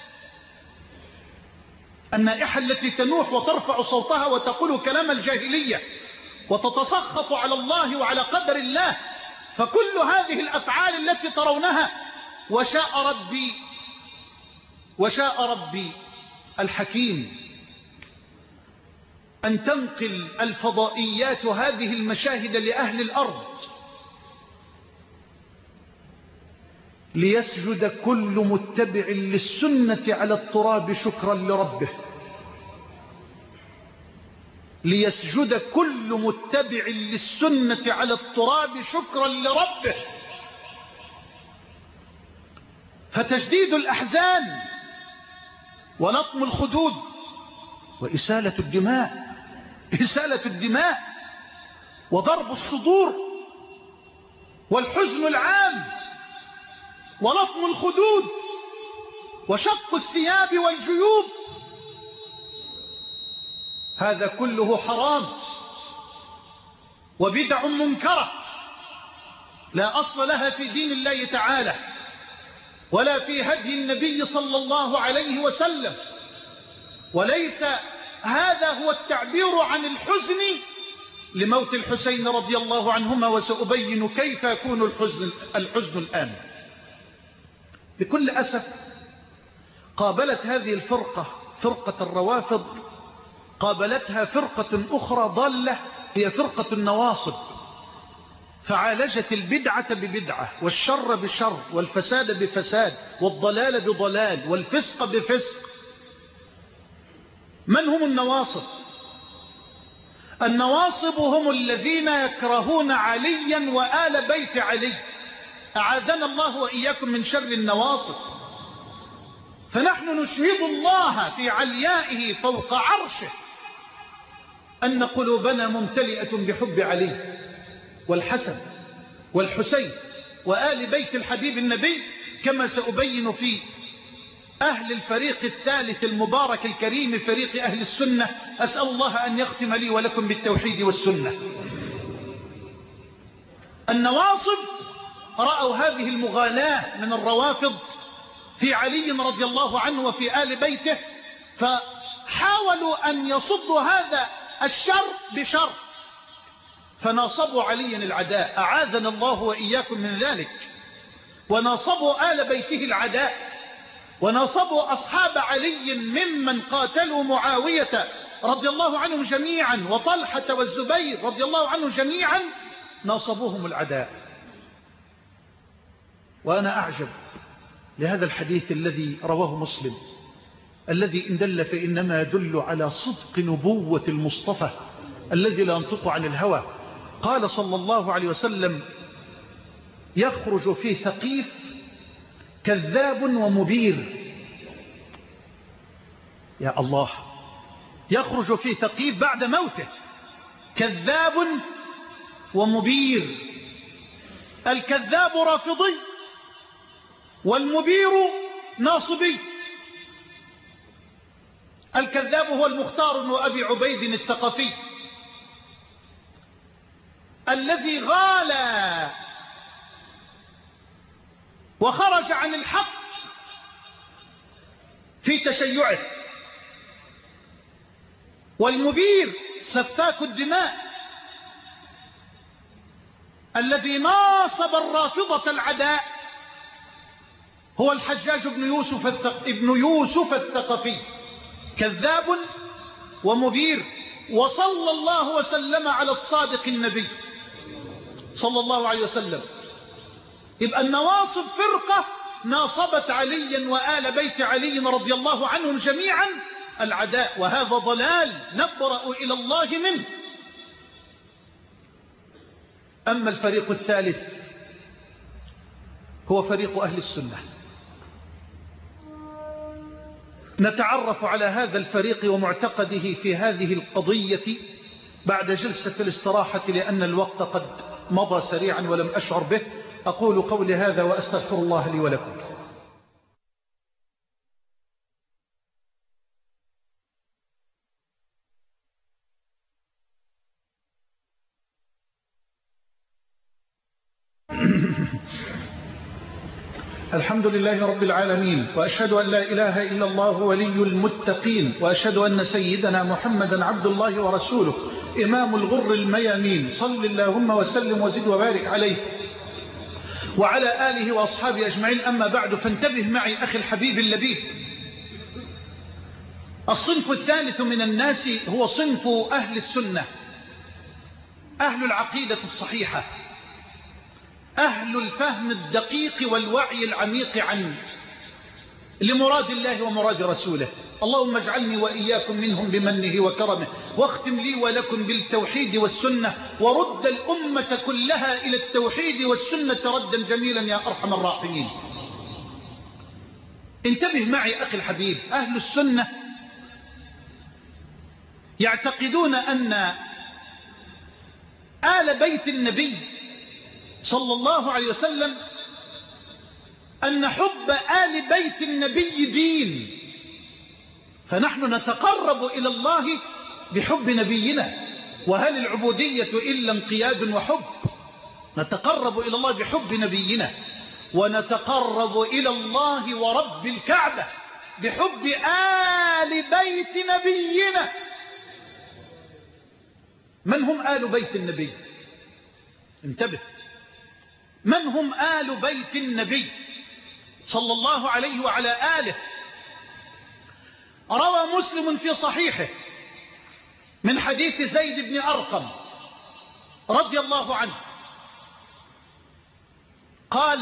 النائحة التي تنوح وترفع صوتها وتقول كلام الجاهلية وتتسخط على الله وعلى قدر الله. فكل هذه الأفعال التي ترونها وشاء ربي الحكيم أن تنقل الفضائيات هذه المشاهد لأهل الأرض ليسجد كل متبع للسنة على التراب شكرا لربه، ليسجد كل متبع للسنة على التراب شكرا لربه. فتشديد الأحزان ولطم الخدود وإسالة الدماء وضرب الصدور والحزن العام ولطم الخدود وشق الثياب والجيوب، هذا كله حرام وبدع منكرة لا أصل لها في دين الله تعالى ولا في هدي النبي صلى الله عليه وسلم. وليس هذا هو التعبير عن الحزن لموت الحسين رضي الله عنهما، وسأبين كيف يكون الحزن الآن. بكل أسف قابلت هذه الفرقة، فرقة الروافض، قابلتها فرقة أخرى ضالة هي فرقة النواصب، فعالجت البدعة ببدعة والشر بشر والفساد بفساد والضلال بضلال والفسق بفسق. من هم النواصب؟ النواصب هم الذين يكرهون عليا وآل بيت علي، أعاذنا الله وإياكم من شر النواصب. فنحن نشهد الله في عليائه فوق عرشه أن قلوبنا ممتلئة بحب علي والحسن والحسين وآل بيت الحبيب النبي، كما سأبين في أهل الفريق الثالث المبارك الكريم، فريق أهل السنة. أسأل الله أن يختم لي ولكم بالتوحيد والسنة. النواصب رأوا هذه المغالاة من الروافض في علي رضي الله عنه وفي آل بيته، فحاولوا أن يصدوا هذا الشر بشر، فناصبوا عليا العداء، أعاذنا الله وإياكم من ذلك، وناصبوا آل بيته العداء، وناصبوا أصحاب علي ممن قاتلوا معاوية رضي الله عنهم جميعا وطلحة والزبير رضي الله عنهم جميعا، ناصبوهم العداء. وأنا أعجب لهذا الحديث الذي رواه مسلم، الذي إن دل فإنما يدل على صدق نبوة المصطفى الذي لا ينطق عن الهوى. قال صلى الله عليه وسلم: يخرج في ثقيف كذاب ومبير. يا الله، يخرج في ثقيف بعد موته كذاب ومبير. الكذاب رافضي والمبير ناصبي. الكذاب هو المختار بن أبي عبيد الثقفي الذي غالى وخرج عن الحق في تشيعه. والمبير سفاك الدماء الذي ناصب الرافضة العداء هو الحجاج ابن يوسف الثقفي، كذاب ومبير. وصلى الله وسلم على الصادق النبي صلى الله عليه وسلم. يبقى النواصب فرقة ناصبت عليا وآل بيت علي رضي الله عنهم جميعا العداء، وهذا ضلال نبرأ إلى الله منه. أما الفريق الثالث هو فريق أهل السنة. نتعرف على هذا الفريق ومعتقده في هذه القضية بعد جلسة الاستراحة، لأن الوقت قد مضى سريعا ولم أشعر به. أقول قولي هذا وأستغفر الله لي ولكم. الحمد لله رب العالمين، وأشهد أن لا إله إلا الله ولي المتقين، وأشهد أن سيدنا محمدا عبد الله ورسوله إمام الغر الميامين. صل اللهم وسلم وزد وبارك عليه وعلى آله وأصحابه أجمعين. أما بعد، فانتبه معي أخي الحبيب اللبيب. الصنف الثالث من الناس هو صنف أهل السنة، أهل العقيدة الصحيحة، أهل الفهم الدقيق والوعي العميق عنه لمراد الله ومراد رسوله. اللهم اجعلني وإياكم منهم بمنه وكرمه، واختم لي ولكم بالتوحيد والسنة، ورد الأمة كلها إلى التوحيد والسنة ردا جميلا يا أرحم الراحمين. انتبه معي أخي الحبيب، أهل السنة يعتقدون أن آل بيت النبي صلى الله عليه وسلم، أن حب آل بيت النبي دين، فنحن نتقرب إلى الله بحب نبينا. وهل العبودية إلا انقياد وحب؟ نتقرب إلى الله بحب نبينا، ونتقرب إلى الله ورب الكعبة بحب آل بيت نبينا. من هم آل بيت النبي؟ انتبه، من هم آل بيت النبي صلى الله عليه وعلى آله؟ روى مسلم في صحيحه من حديث زيد بن أرقم رضي الله عنه قال: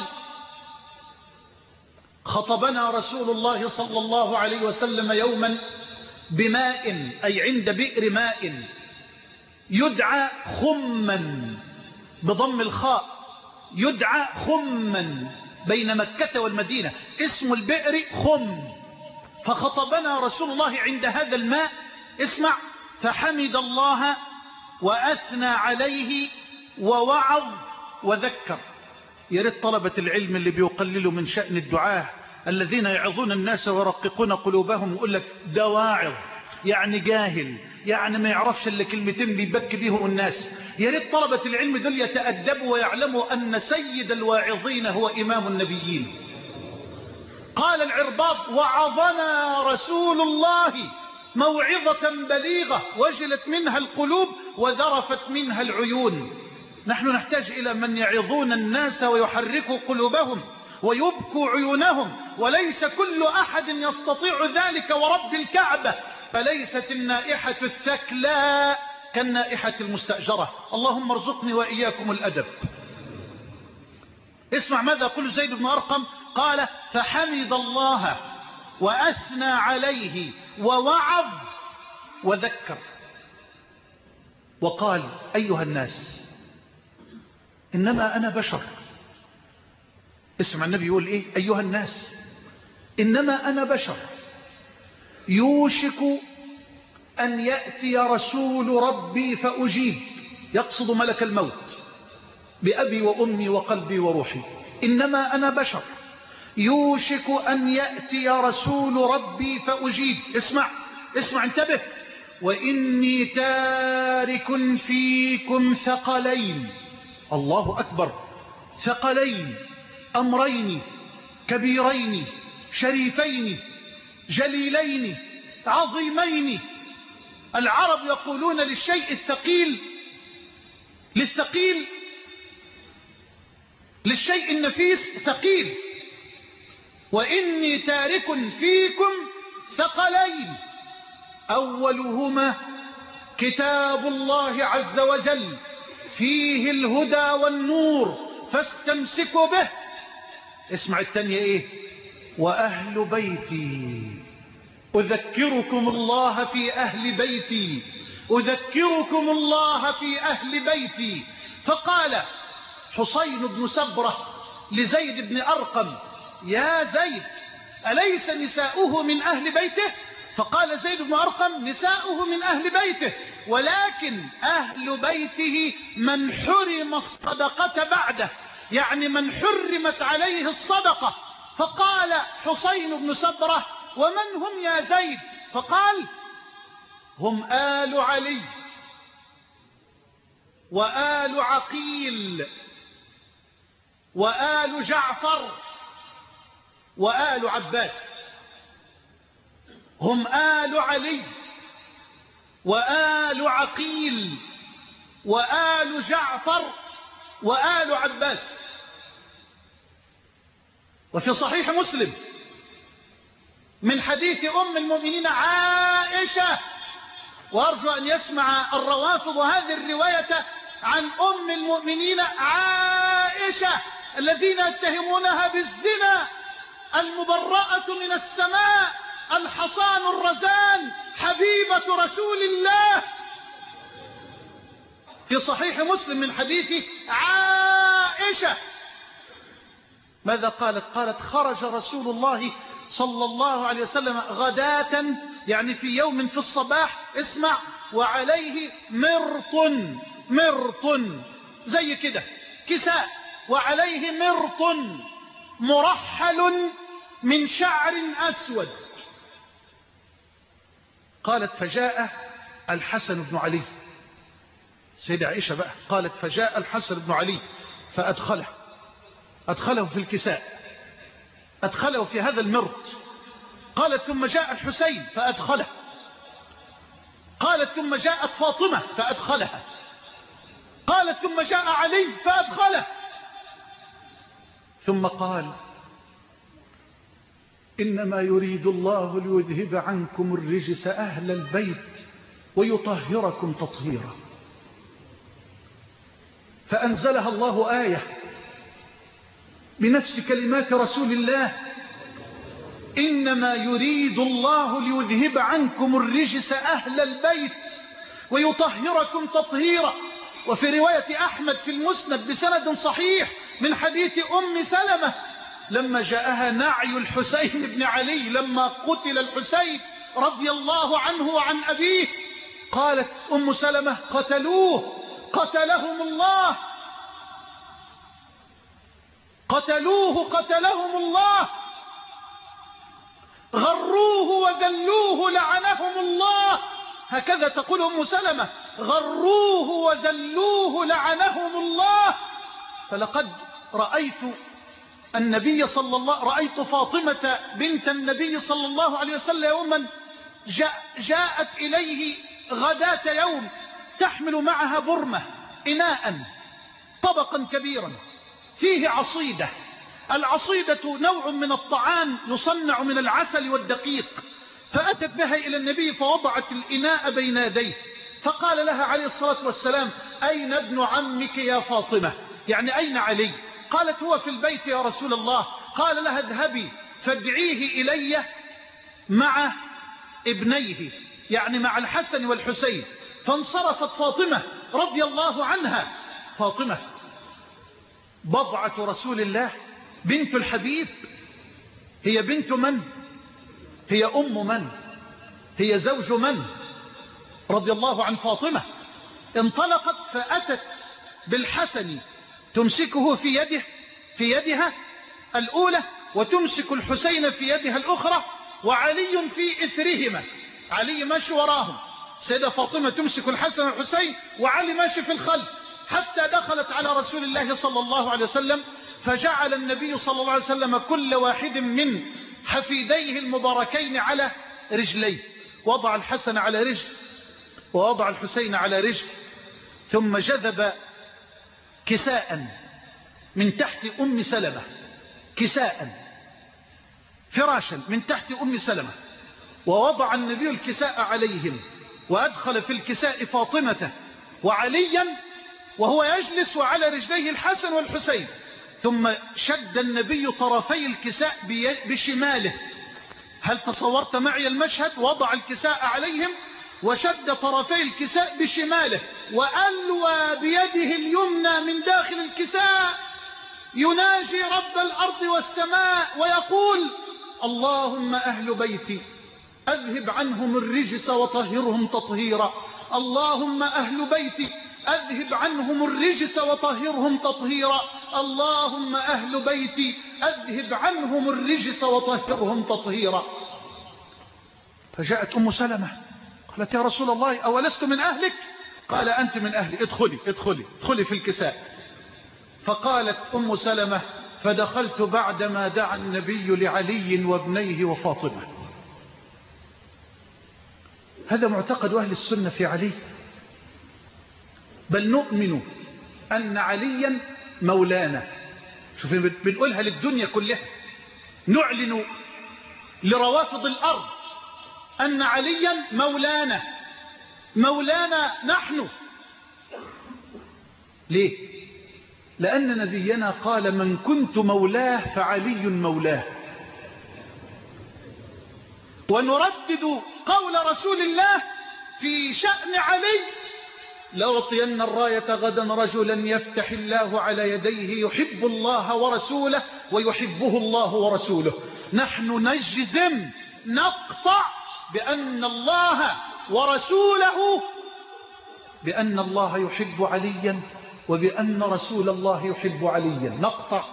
خطبنا رسول الله صلى الله عليه وسلم يوما بماء، أي عند بئر ماء، يدعى خما بضم الخاء، يدعى خما بين مكة والمدينة، اسم البئر خم. فخطبنا رسول الله عند هذا الماء، اسمع، فحمد الله وأثنى عليه ووعظ وذكر. يريد طلبة العلم اللي بيقللوا من شأن الدعاة الذين يعظون الناس ويرققون قلوبهم، يقول لك ده واعظ، يعني جاهل، يعني ما يعرفش الا كلمتين بيبكي بيهم الناس. يا ريت طلبة العلم دول يتأدبوا ويعلموا أن سيد الواعظين هو إمام النبيين. قال العرباض: وعظنا رسول الله موعظة بليغة وجلت منها القلوب وذرفت منها العيون. نحن نحتاج إلى من يعظون الناس ويحركوا قلوبهم ويبكوا عيونهم، وليس كل أحد يستطيع ذلك ورب الكعبة. فليست النائحة الثكلاء كالنائحة المستأجرة. اللهم ارزقني وإياكم الأدب. اسمع ماذا يقول زيد بن أرقم، قال: فحمد الله وأثنى عليه ووعظ وذكر، وقال: أيها الناس إنما أنا بشر. اسمع النبي يقول إيه؟ أيها الناس إنما أنا بشر، يوشك أن يأتي رسول ربي فأجيب. يقصد ملك الموت بأبي وأمي وقلبي وروحي. إنما أنا بشر، يوشك أن يأتي رسول ربي فأجيب. اسمع انتبه: وإني تارك فيكم ثقلين. الله أكبر، ثقلين، أمرين كبيرين شريفين جليلين عظيمين. العرب يقولون للشيء الثقيل، للثقيل للشيء النفيس ثقيل. وإني تارك فيكم ثقلين أولهما كتاب الله عز وجل فيه الهدى والنور فاستمسكوا به. اسمع الثانية ايه؟ وأهل بيتي أذكركم الله في أهل بيتي، أذكركم الله في أهل بيتي. فقال حسين بن سبرة لزيد بن أرقم: يا زيد أليس نساؤه من أهل بيته؟ فقال زيد بن أرقم: نساؤه من أهل بيته، ولكن أهل بيته من حرم الصدقة بعده، يعني من حرمت عليه الصدقة. فقال حسين بن سبرة: ومن هم يا زيد؟ فقال: هم آل علي وآل عقيل وآل جعفر وآل عباس. هم آل علي وآل عقيل وآل جعفر وآل عباس. وفي صحيح مسلم من حديث أم المؤمنين عائشة، وأرجو أن يسمع الروافض هذه الرواية عن أم المؤمنين عائشة الذين يتهمونها بالزنا، المبرأة من السماء، الحصان الرزان، حبيبة رسول الله. في صحيح مسلم من حديث عائشة ماذا قالت؟ قالت: خرج رسول الله صلى الله عليه وسلم غداة، يعني في يوم في الصباح، اسمع، وعليه مرط زي كده كساء، وعليه مرط مرحل من شعر أسود. قالت: فجاء الحسن بن علي. سيدة عائشة بقى قالت: فجاء الحسن بن علي أدخله في الكساء، أدخله في هذا المرط. قالت: ثم جاء الحسين فأدخله. قالت: ثم جاءت فاطمة فأدخلها. قالت: ثم جاء علي فأدخله. ثم قال: إنما يريد الله ليذهب عنكم الرجس أهل البيت ويطهركم تطهيرا. فأنزلها الله آية بنفس كلمات رسول الله: إنما يريد الله ليذهب عنكم الرجس أهل البيت ويطهركم تطهيرا. وفي رواية أحمد في المسند بسند صحيح من حديث أم سلمة لما جاءها نعي الحسين بن علي لما قتل الحسين رضي الله عنه وعن أبيه، قالت أم سلمة: قتلوه قتلهم الله، قتلهم الله، غروه وذلوه لعنهم الله. هكذا تقول أم سلمة: غروه وذلوه لعنهم الله. فلقد رأيت فاطمة بنت النبي صلى الله عليه وسلم يوما جاءت إليه غداة يوم تحمل معها برمة، إناء، طبقا كبيرا فيه عصيدة. العصيدة نوع من الطعام يصنع من العسل والدقيق. فأتت بها إلى النبي فوضعت الإناء بين يديه، فقال لها عليه الصلاة والسلام: أين ابن عمك يا فاطمة؟ يعني أين علي؟ قالت: هو في البيت يا رسول الله. قال لها: اذهبي فادعيه إلي مع ابنيه، يعني مع الحسن والحسين. فانصرفت فاطمة رضي الله عنها. فاطمة بضعة رسول الله، بنت الحبيب، هي بنت من؟ هي أم من؟ هي زوج من؟ رضي الله عن فاطمة. انطلقت فأتت بالحسن تمسكه في يدها الأولى، وتمسك الحسين في يدها الأخرى، وعلي في إثرهما، علي ماشي وراهم. سيدة فاطمة تمسك الحسن والحسين وعلي ماشي في الخلف، حتى دخلت على رسول الله صلى الله عليه وسلم. فجعل النبي صلى الله عليه وسلم كل واحد من حفيديه المباركين على رجليه، وضع الحسن على رجل ووضع الحسين على رجل، ثم جذب كساء من تحت أم سلمة كساء، فراشا من تحت أم سلمة، ووضع النبي الكساء عليهم، وأدخل في الكساء فاطمة وعليا وهو يجلس وعلى رجليه الحسن والحسين، ثم شد النبي طرفي الكساء بشماله. هل تصورت معي المشهد؟ وضع الكساء عليهم وشد طرفي الكساء بشماله، وألوى بيده اليمنى من داخل الكساء يناجي رب الأرض والسماء ويقول: اللهم أهل بيتي أذهب عنهم الرجس وطهرهم تطهيرا، اللهم أهل بيتي أذهب عنهم الرجس وطهرهم تطهيرا، اللهم أهل بيتي أذهب عنهم الرجس وطهرهم تطهيرا. فجاءت أم سلمة قالت: يا رسول الله أولست من أهلك؟ قال: أنت من أهلي، ادخلي في الكساء. فقالت أم سلمة: فدخلت بعدما دعا النبي لعلي وابنيه وفاطمة. هذا معتقد أهل السنة في علي، بل نؤمن أن عليا مولانا. شوف بنقولها للدنيا كلها، نعلن لروافض الأرض أن عليا مولانا نحن. ليه؟ لأن نبينا قال: من كنت مولاه فعلي مولاه. ونردد قول رسول الله في شأن علي: لأعطين الراية غدا رجلا يفتح الله على يديه يحب الله ورسوله ويحبه الله ورسوله. نحن نجزم نقطع بأن الله ورسوله، بأن الله يحب عليا وبأن رسول الله يحب عليا، نقطع.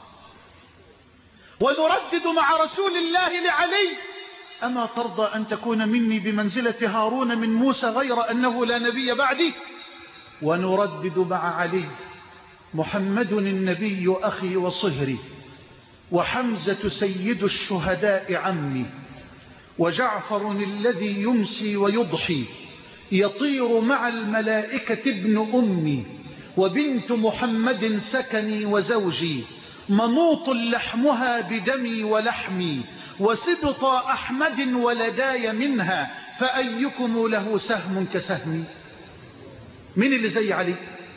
ونردد مع رسول الله لعلي: أما ترضى أن تكون مني بمنزلة هارون من موسى غير أنه لا نبي بعدي؟ ونردد مع علي: محمد النبي أخي وصهري، وحمزة سيد الشهداء عمي، وجعفر الذي يمسي ويضحي يطير مع الملائكة ابن أمي، وبنت محمد سكني وزوجي، منوط لحمها بدمي ولحمي، وسبط أحمد ولداي منها، فأيكم له سهم كسهمي. من اللي زي علي؟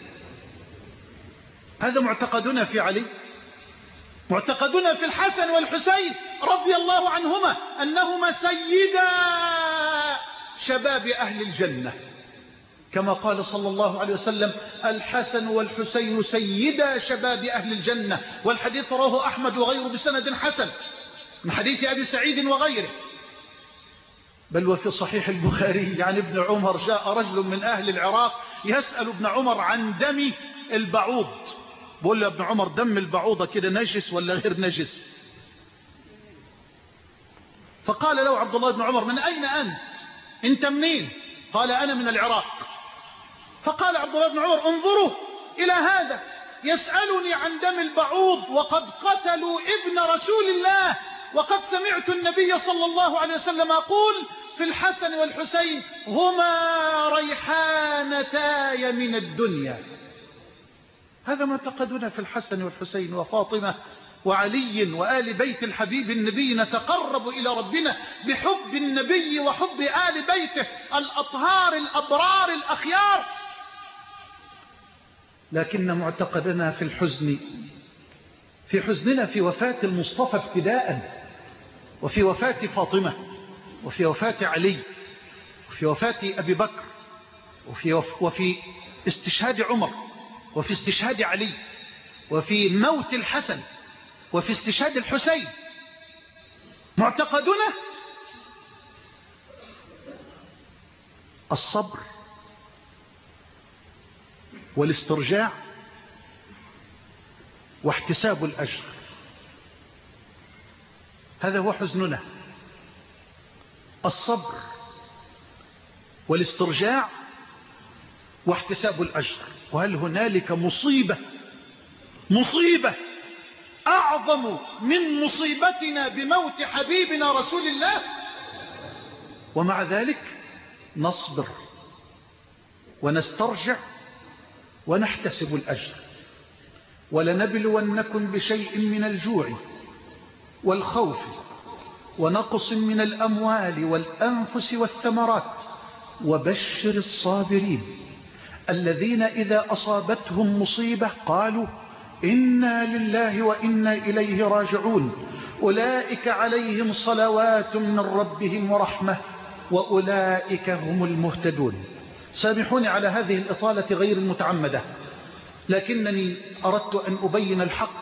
هذا معتقدنا في علي. معتقدنا في الحسن والحسين رضي الله عنهما أنهما سيدا شباب أهل الجنة، كما قال صلى الله عليه وسلم: الحسن والحسين سيدا شباب أهل الجنة. والحديث رواه أحمد وغيره بسند حسن من حديث أبي سعيد وغيره. بل وفي صحيح البخاري عن ابن عمر: جاء رجل من أهل العراق يسأل ابن عمر عن دم البعوض، بقول له: ابن عمر دم البعوضة كده نجس ولا غير نجس؟ فقال له عبد الله بن عمر: من أين أنت منين؟ قال: أنا من العراق. فقال عبد الله بن عمر: انظروا إلى هذا يسألني عن دم البعوض وقد قتلوا ابن رسول الله، وقد سمعت النبي صلى الله عليه وسلم يقول في الحسن والحسين: هما ريحانتاي من الدنيا. هذا ما اعتقدنا في الحسن والحسين وفاطمة وعلي وآل بيت الحبيب النبي. نتقرب إلى ربنا بحب النبي وحب آل بيته الأطهار الأبرار الأخيار. لكن معتقدنا في الحزن، في حزننا في وفاة المصطفى ابتداء، وفي وفاة فاطمة، وفي وفاة علي، وفي وفاة أبي بكر، وفي استشهاد عمر، وفي استشهاد علي، وفي موت الحسن، وفي استشهاد الحسين. معتقدنا الصبر والاسترجاع واحتساب الأجر. هذا هو حزننا، الصبر والاسترجاع واحتساب الأجر. وهل هنالك مصيبة أعظم من مصيبتنا بموت حبيبنا رسول الله؟ ومع ذلك نصبر ونسترجع ونحتسب الأجر. ولنبلونكم بشيء من الجوع والخوف ونقص من الأموال والأنفس والثمرات وبشر الصابرين الذين إذا أصابتهم مصيبة قالوا إنا لله وإنا إليه راجعون أولئك عليهم صلوات من ربهم ورحمة وأولئك هم المهتدون. سامحوني على هذه الإطالة غير المتعمدة، لكنني أردت أن أبين الحق،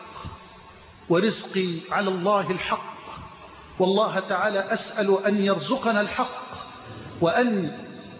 ورزقي على الله الحق، والله تعالى أسأل أن يرزقنا الحق وأن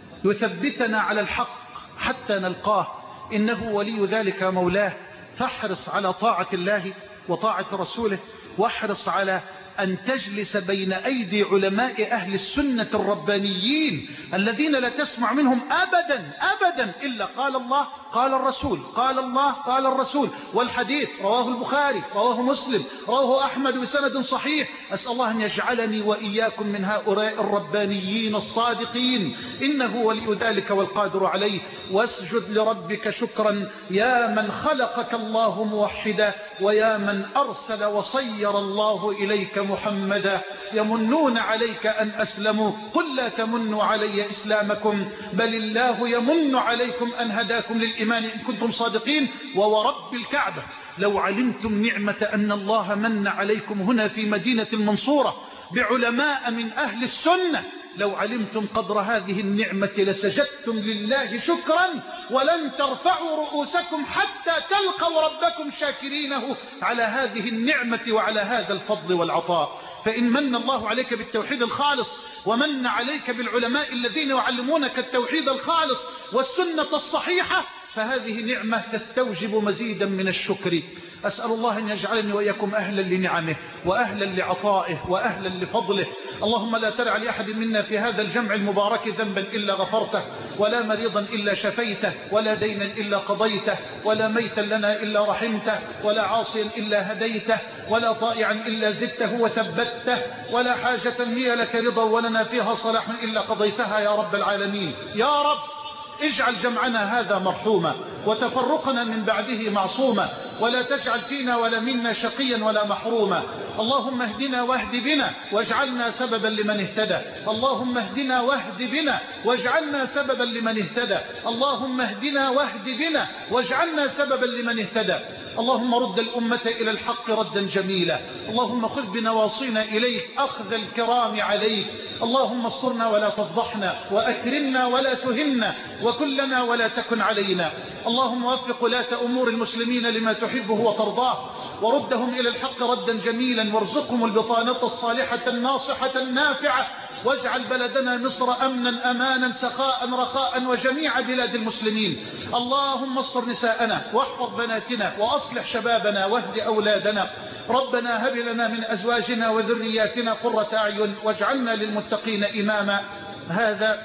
يثبتنا على الحق حتى نلقاه، إنه ولي ذلك مولاه. فاحرص على طاعة الله وطاعة رسوله، واحرص على أن تجلس بين أيدي علماء أهل السنة الربانيين الذين لا تسمع منهم أبدا أبدا إلا قال الله قال الرسول، قال الله قال الرسول، والحديث رواه البخاري رواه مسلم رواه أحمد بسند صحيح. أسأل الله أن يجعلني وإياكم من هؤلاء الربانيين الصادقين، إنه ولي ذلك والقادر عليه. واسجد لربك شكرا يا من خلقك الله موحدا، ويا من أرسل وصير الله إليك محمدا. يمنون عليك أن أسلموا، قل لا تمنوا علي إسلامكم بل الله يمن عليكم أن هداكم للإيمان إن كنتم صادقين. وورب الكعبة لو علمتم نعمة أن الله من عليكم هنا في مدينة المنصورة بعلماء من أهل السنة، لو علمتم قدر هذه النعمة لسجدتم لله شكرا ولن ترفعوا رؤوسكم حتى تلقوا ربكم شاكرينه على هذه النعمة وعلى هذا الفضل والعطاء. فإن من الله عليك بالتوحيد الخالص ومن عليك بالعلماء الذين يعلمونك التوحيد الخالص والسنة الصحيحة، فهذه نعمة تستوجب مزيدا من الشكر. أسأل الله أن يجعلني وإياكم أهلا لنعمه وأهلا لعطائه وأهلا لفضله. اللهم لا تدع لأحد منا في هذا الجمع المبارك ذنبا إلا غفرته، ولا مريضا إلا شفيته، ولا دينا إلا قضيته، ولا ميتا لنا إلا رحمته، ولا عاصيا إلا هديته، ولا طائعا إلا زدته وثبته، ولا حاجة هي لك رضا ولنا فيها صلاح إلا قضيتها يا رب العالمين. يا رب اجعل جمعنا هذا مرحوما وتفرقنا من بعده معصوما، ولا تجعل فينا ولا منا شقيا ولا محروما. اللهم اهدنا واهد بنا واجعلنا سببا لمن اهتدى. اللهم اهدنا واهد بنا واجعلنا سببا لمن اهتدى. اللهم اهدنا واهد بنا واجعلنا سببا لمن اهتدى. اللهم رد الأمة إلى الحق ردا جميلا. اللهم خذ بنواصينا إليك أخذ الكرام عليك. اللهم استرنا ولا تفضحنا، وأكرمنا ولا تهنا، وكلنا ولا تكن علينا. اللهم وفق ولاة أمور المسلمين لما تحبه وترضاه، وردهم إلى الحق ردا جميلا، وارزقهم البطانة الصالحة الناصحة النافعة، واجعل بلدنا مصر أمنا أمانا سخاء رخاء وجميع بلاد المسلمين. اللهم استر نساءنا واحفظ بناتنا وأصلح شبابنا واهد أولادنا. ربنا هب لنا من أزواجنا وذرياتنا قرة أعين واجعلنا للمتقين إماما. هذا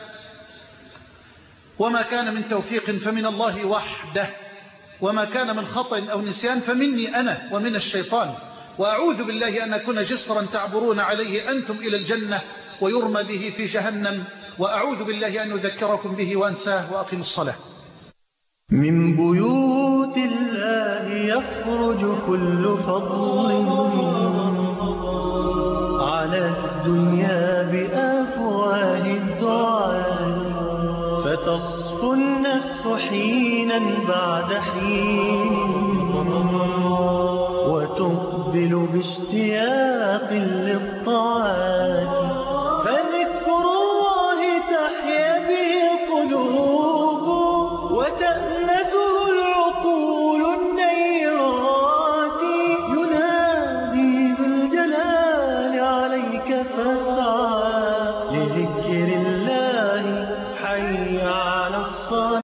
وما كان من توفيق فمن الله وحده، وما كان من خطأ أو نسيان فمني أنا ومن الشيطان، وأعوذ بالله أن أكون جسرا تعبرون عليه أنتم إلى الجنة ويرمى به في جهنم، وأعوذ بالله أن أذكركم به وأنساه. وأقم الصلاة. من بيوت الله يخرج كل فضل على الدنيا بأفواه الدعاء، فتصفو النفس حينا بعد حين وتقبل باشتياق للطاعات، فذكر الله تحيا به القلوب وتأنسه العقول النيرات. ينادي بالجلال عليك فاسعى لذكر الله، حي على الصلاة.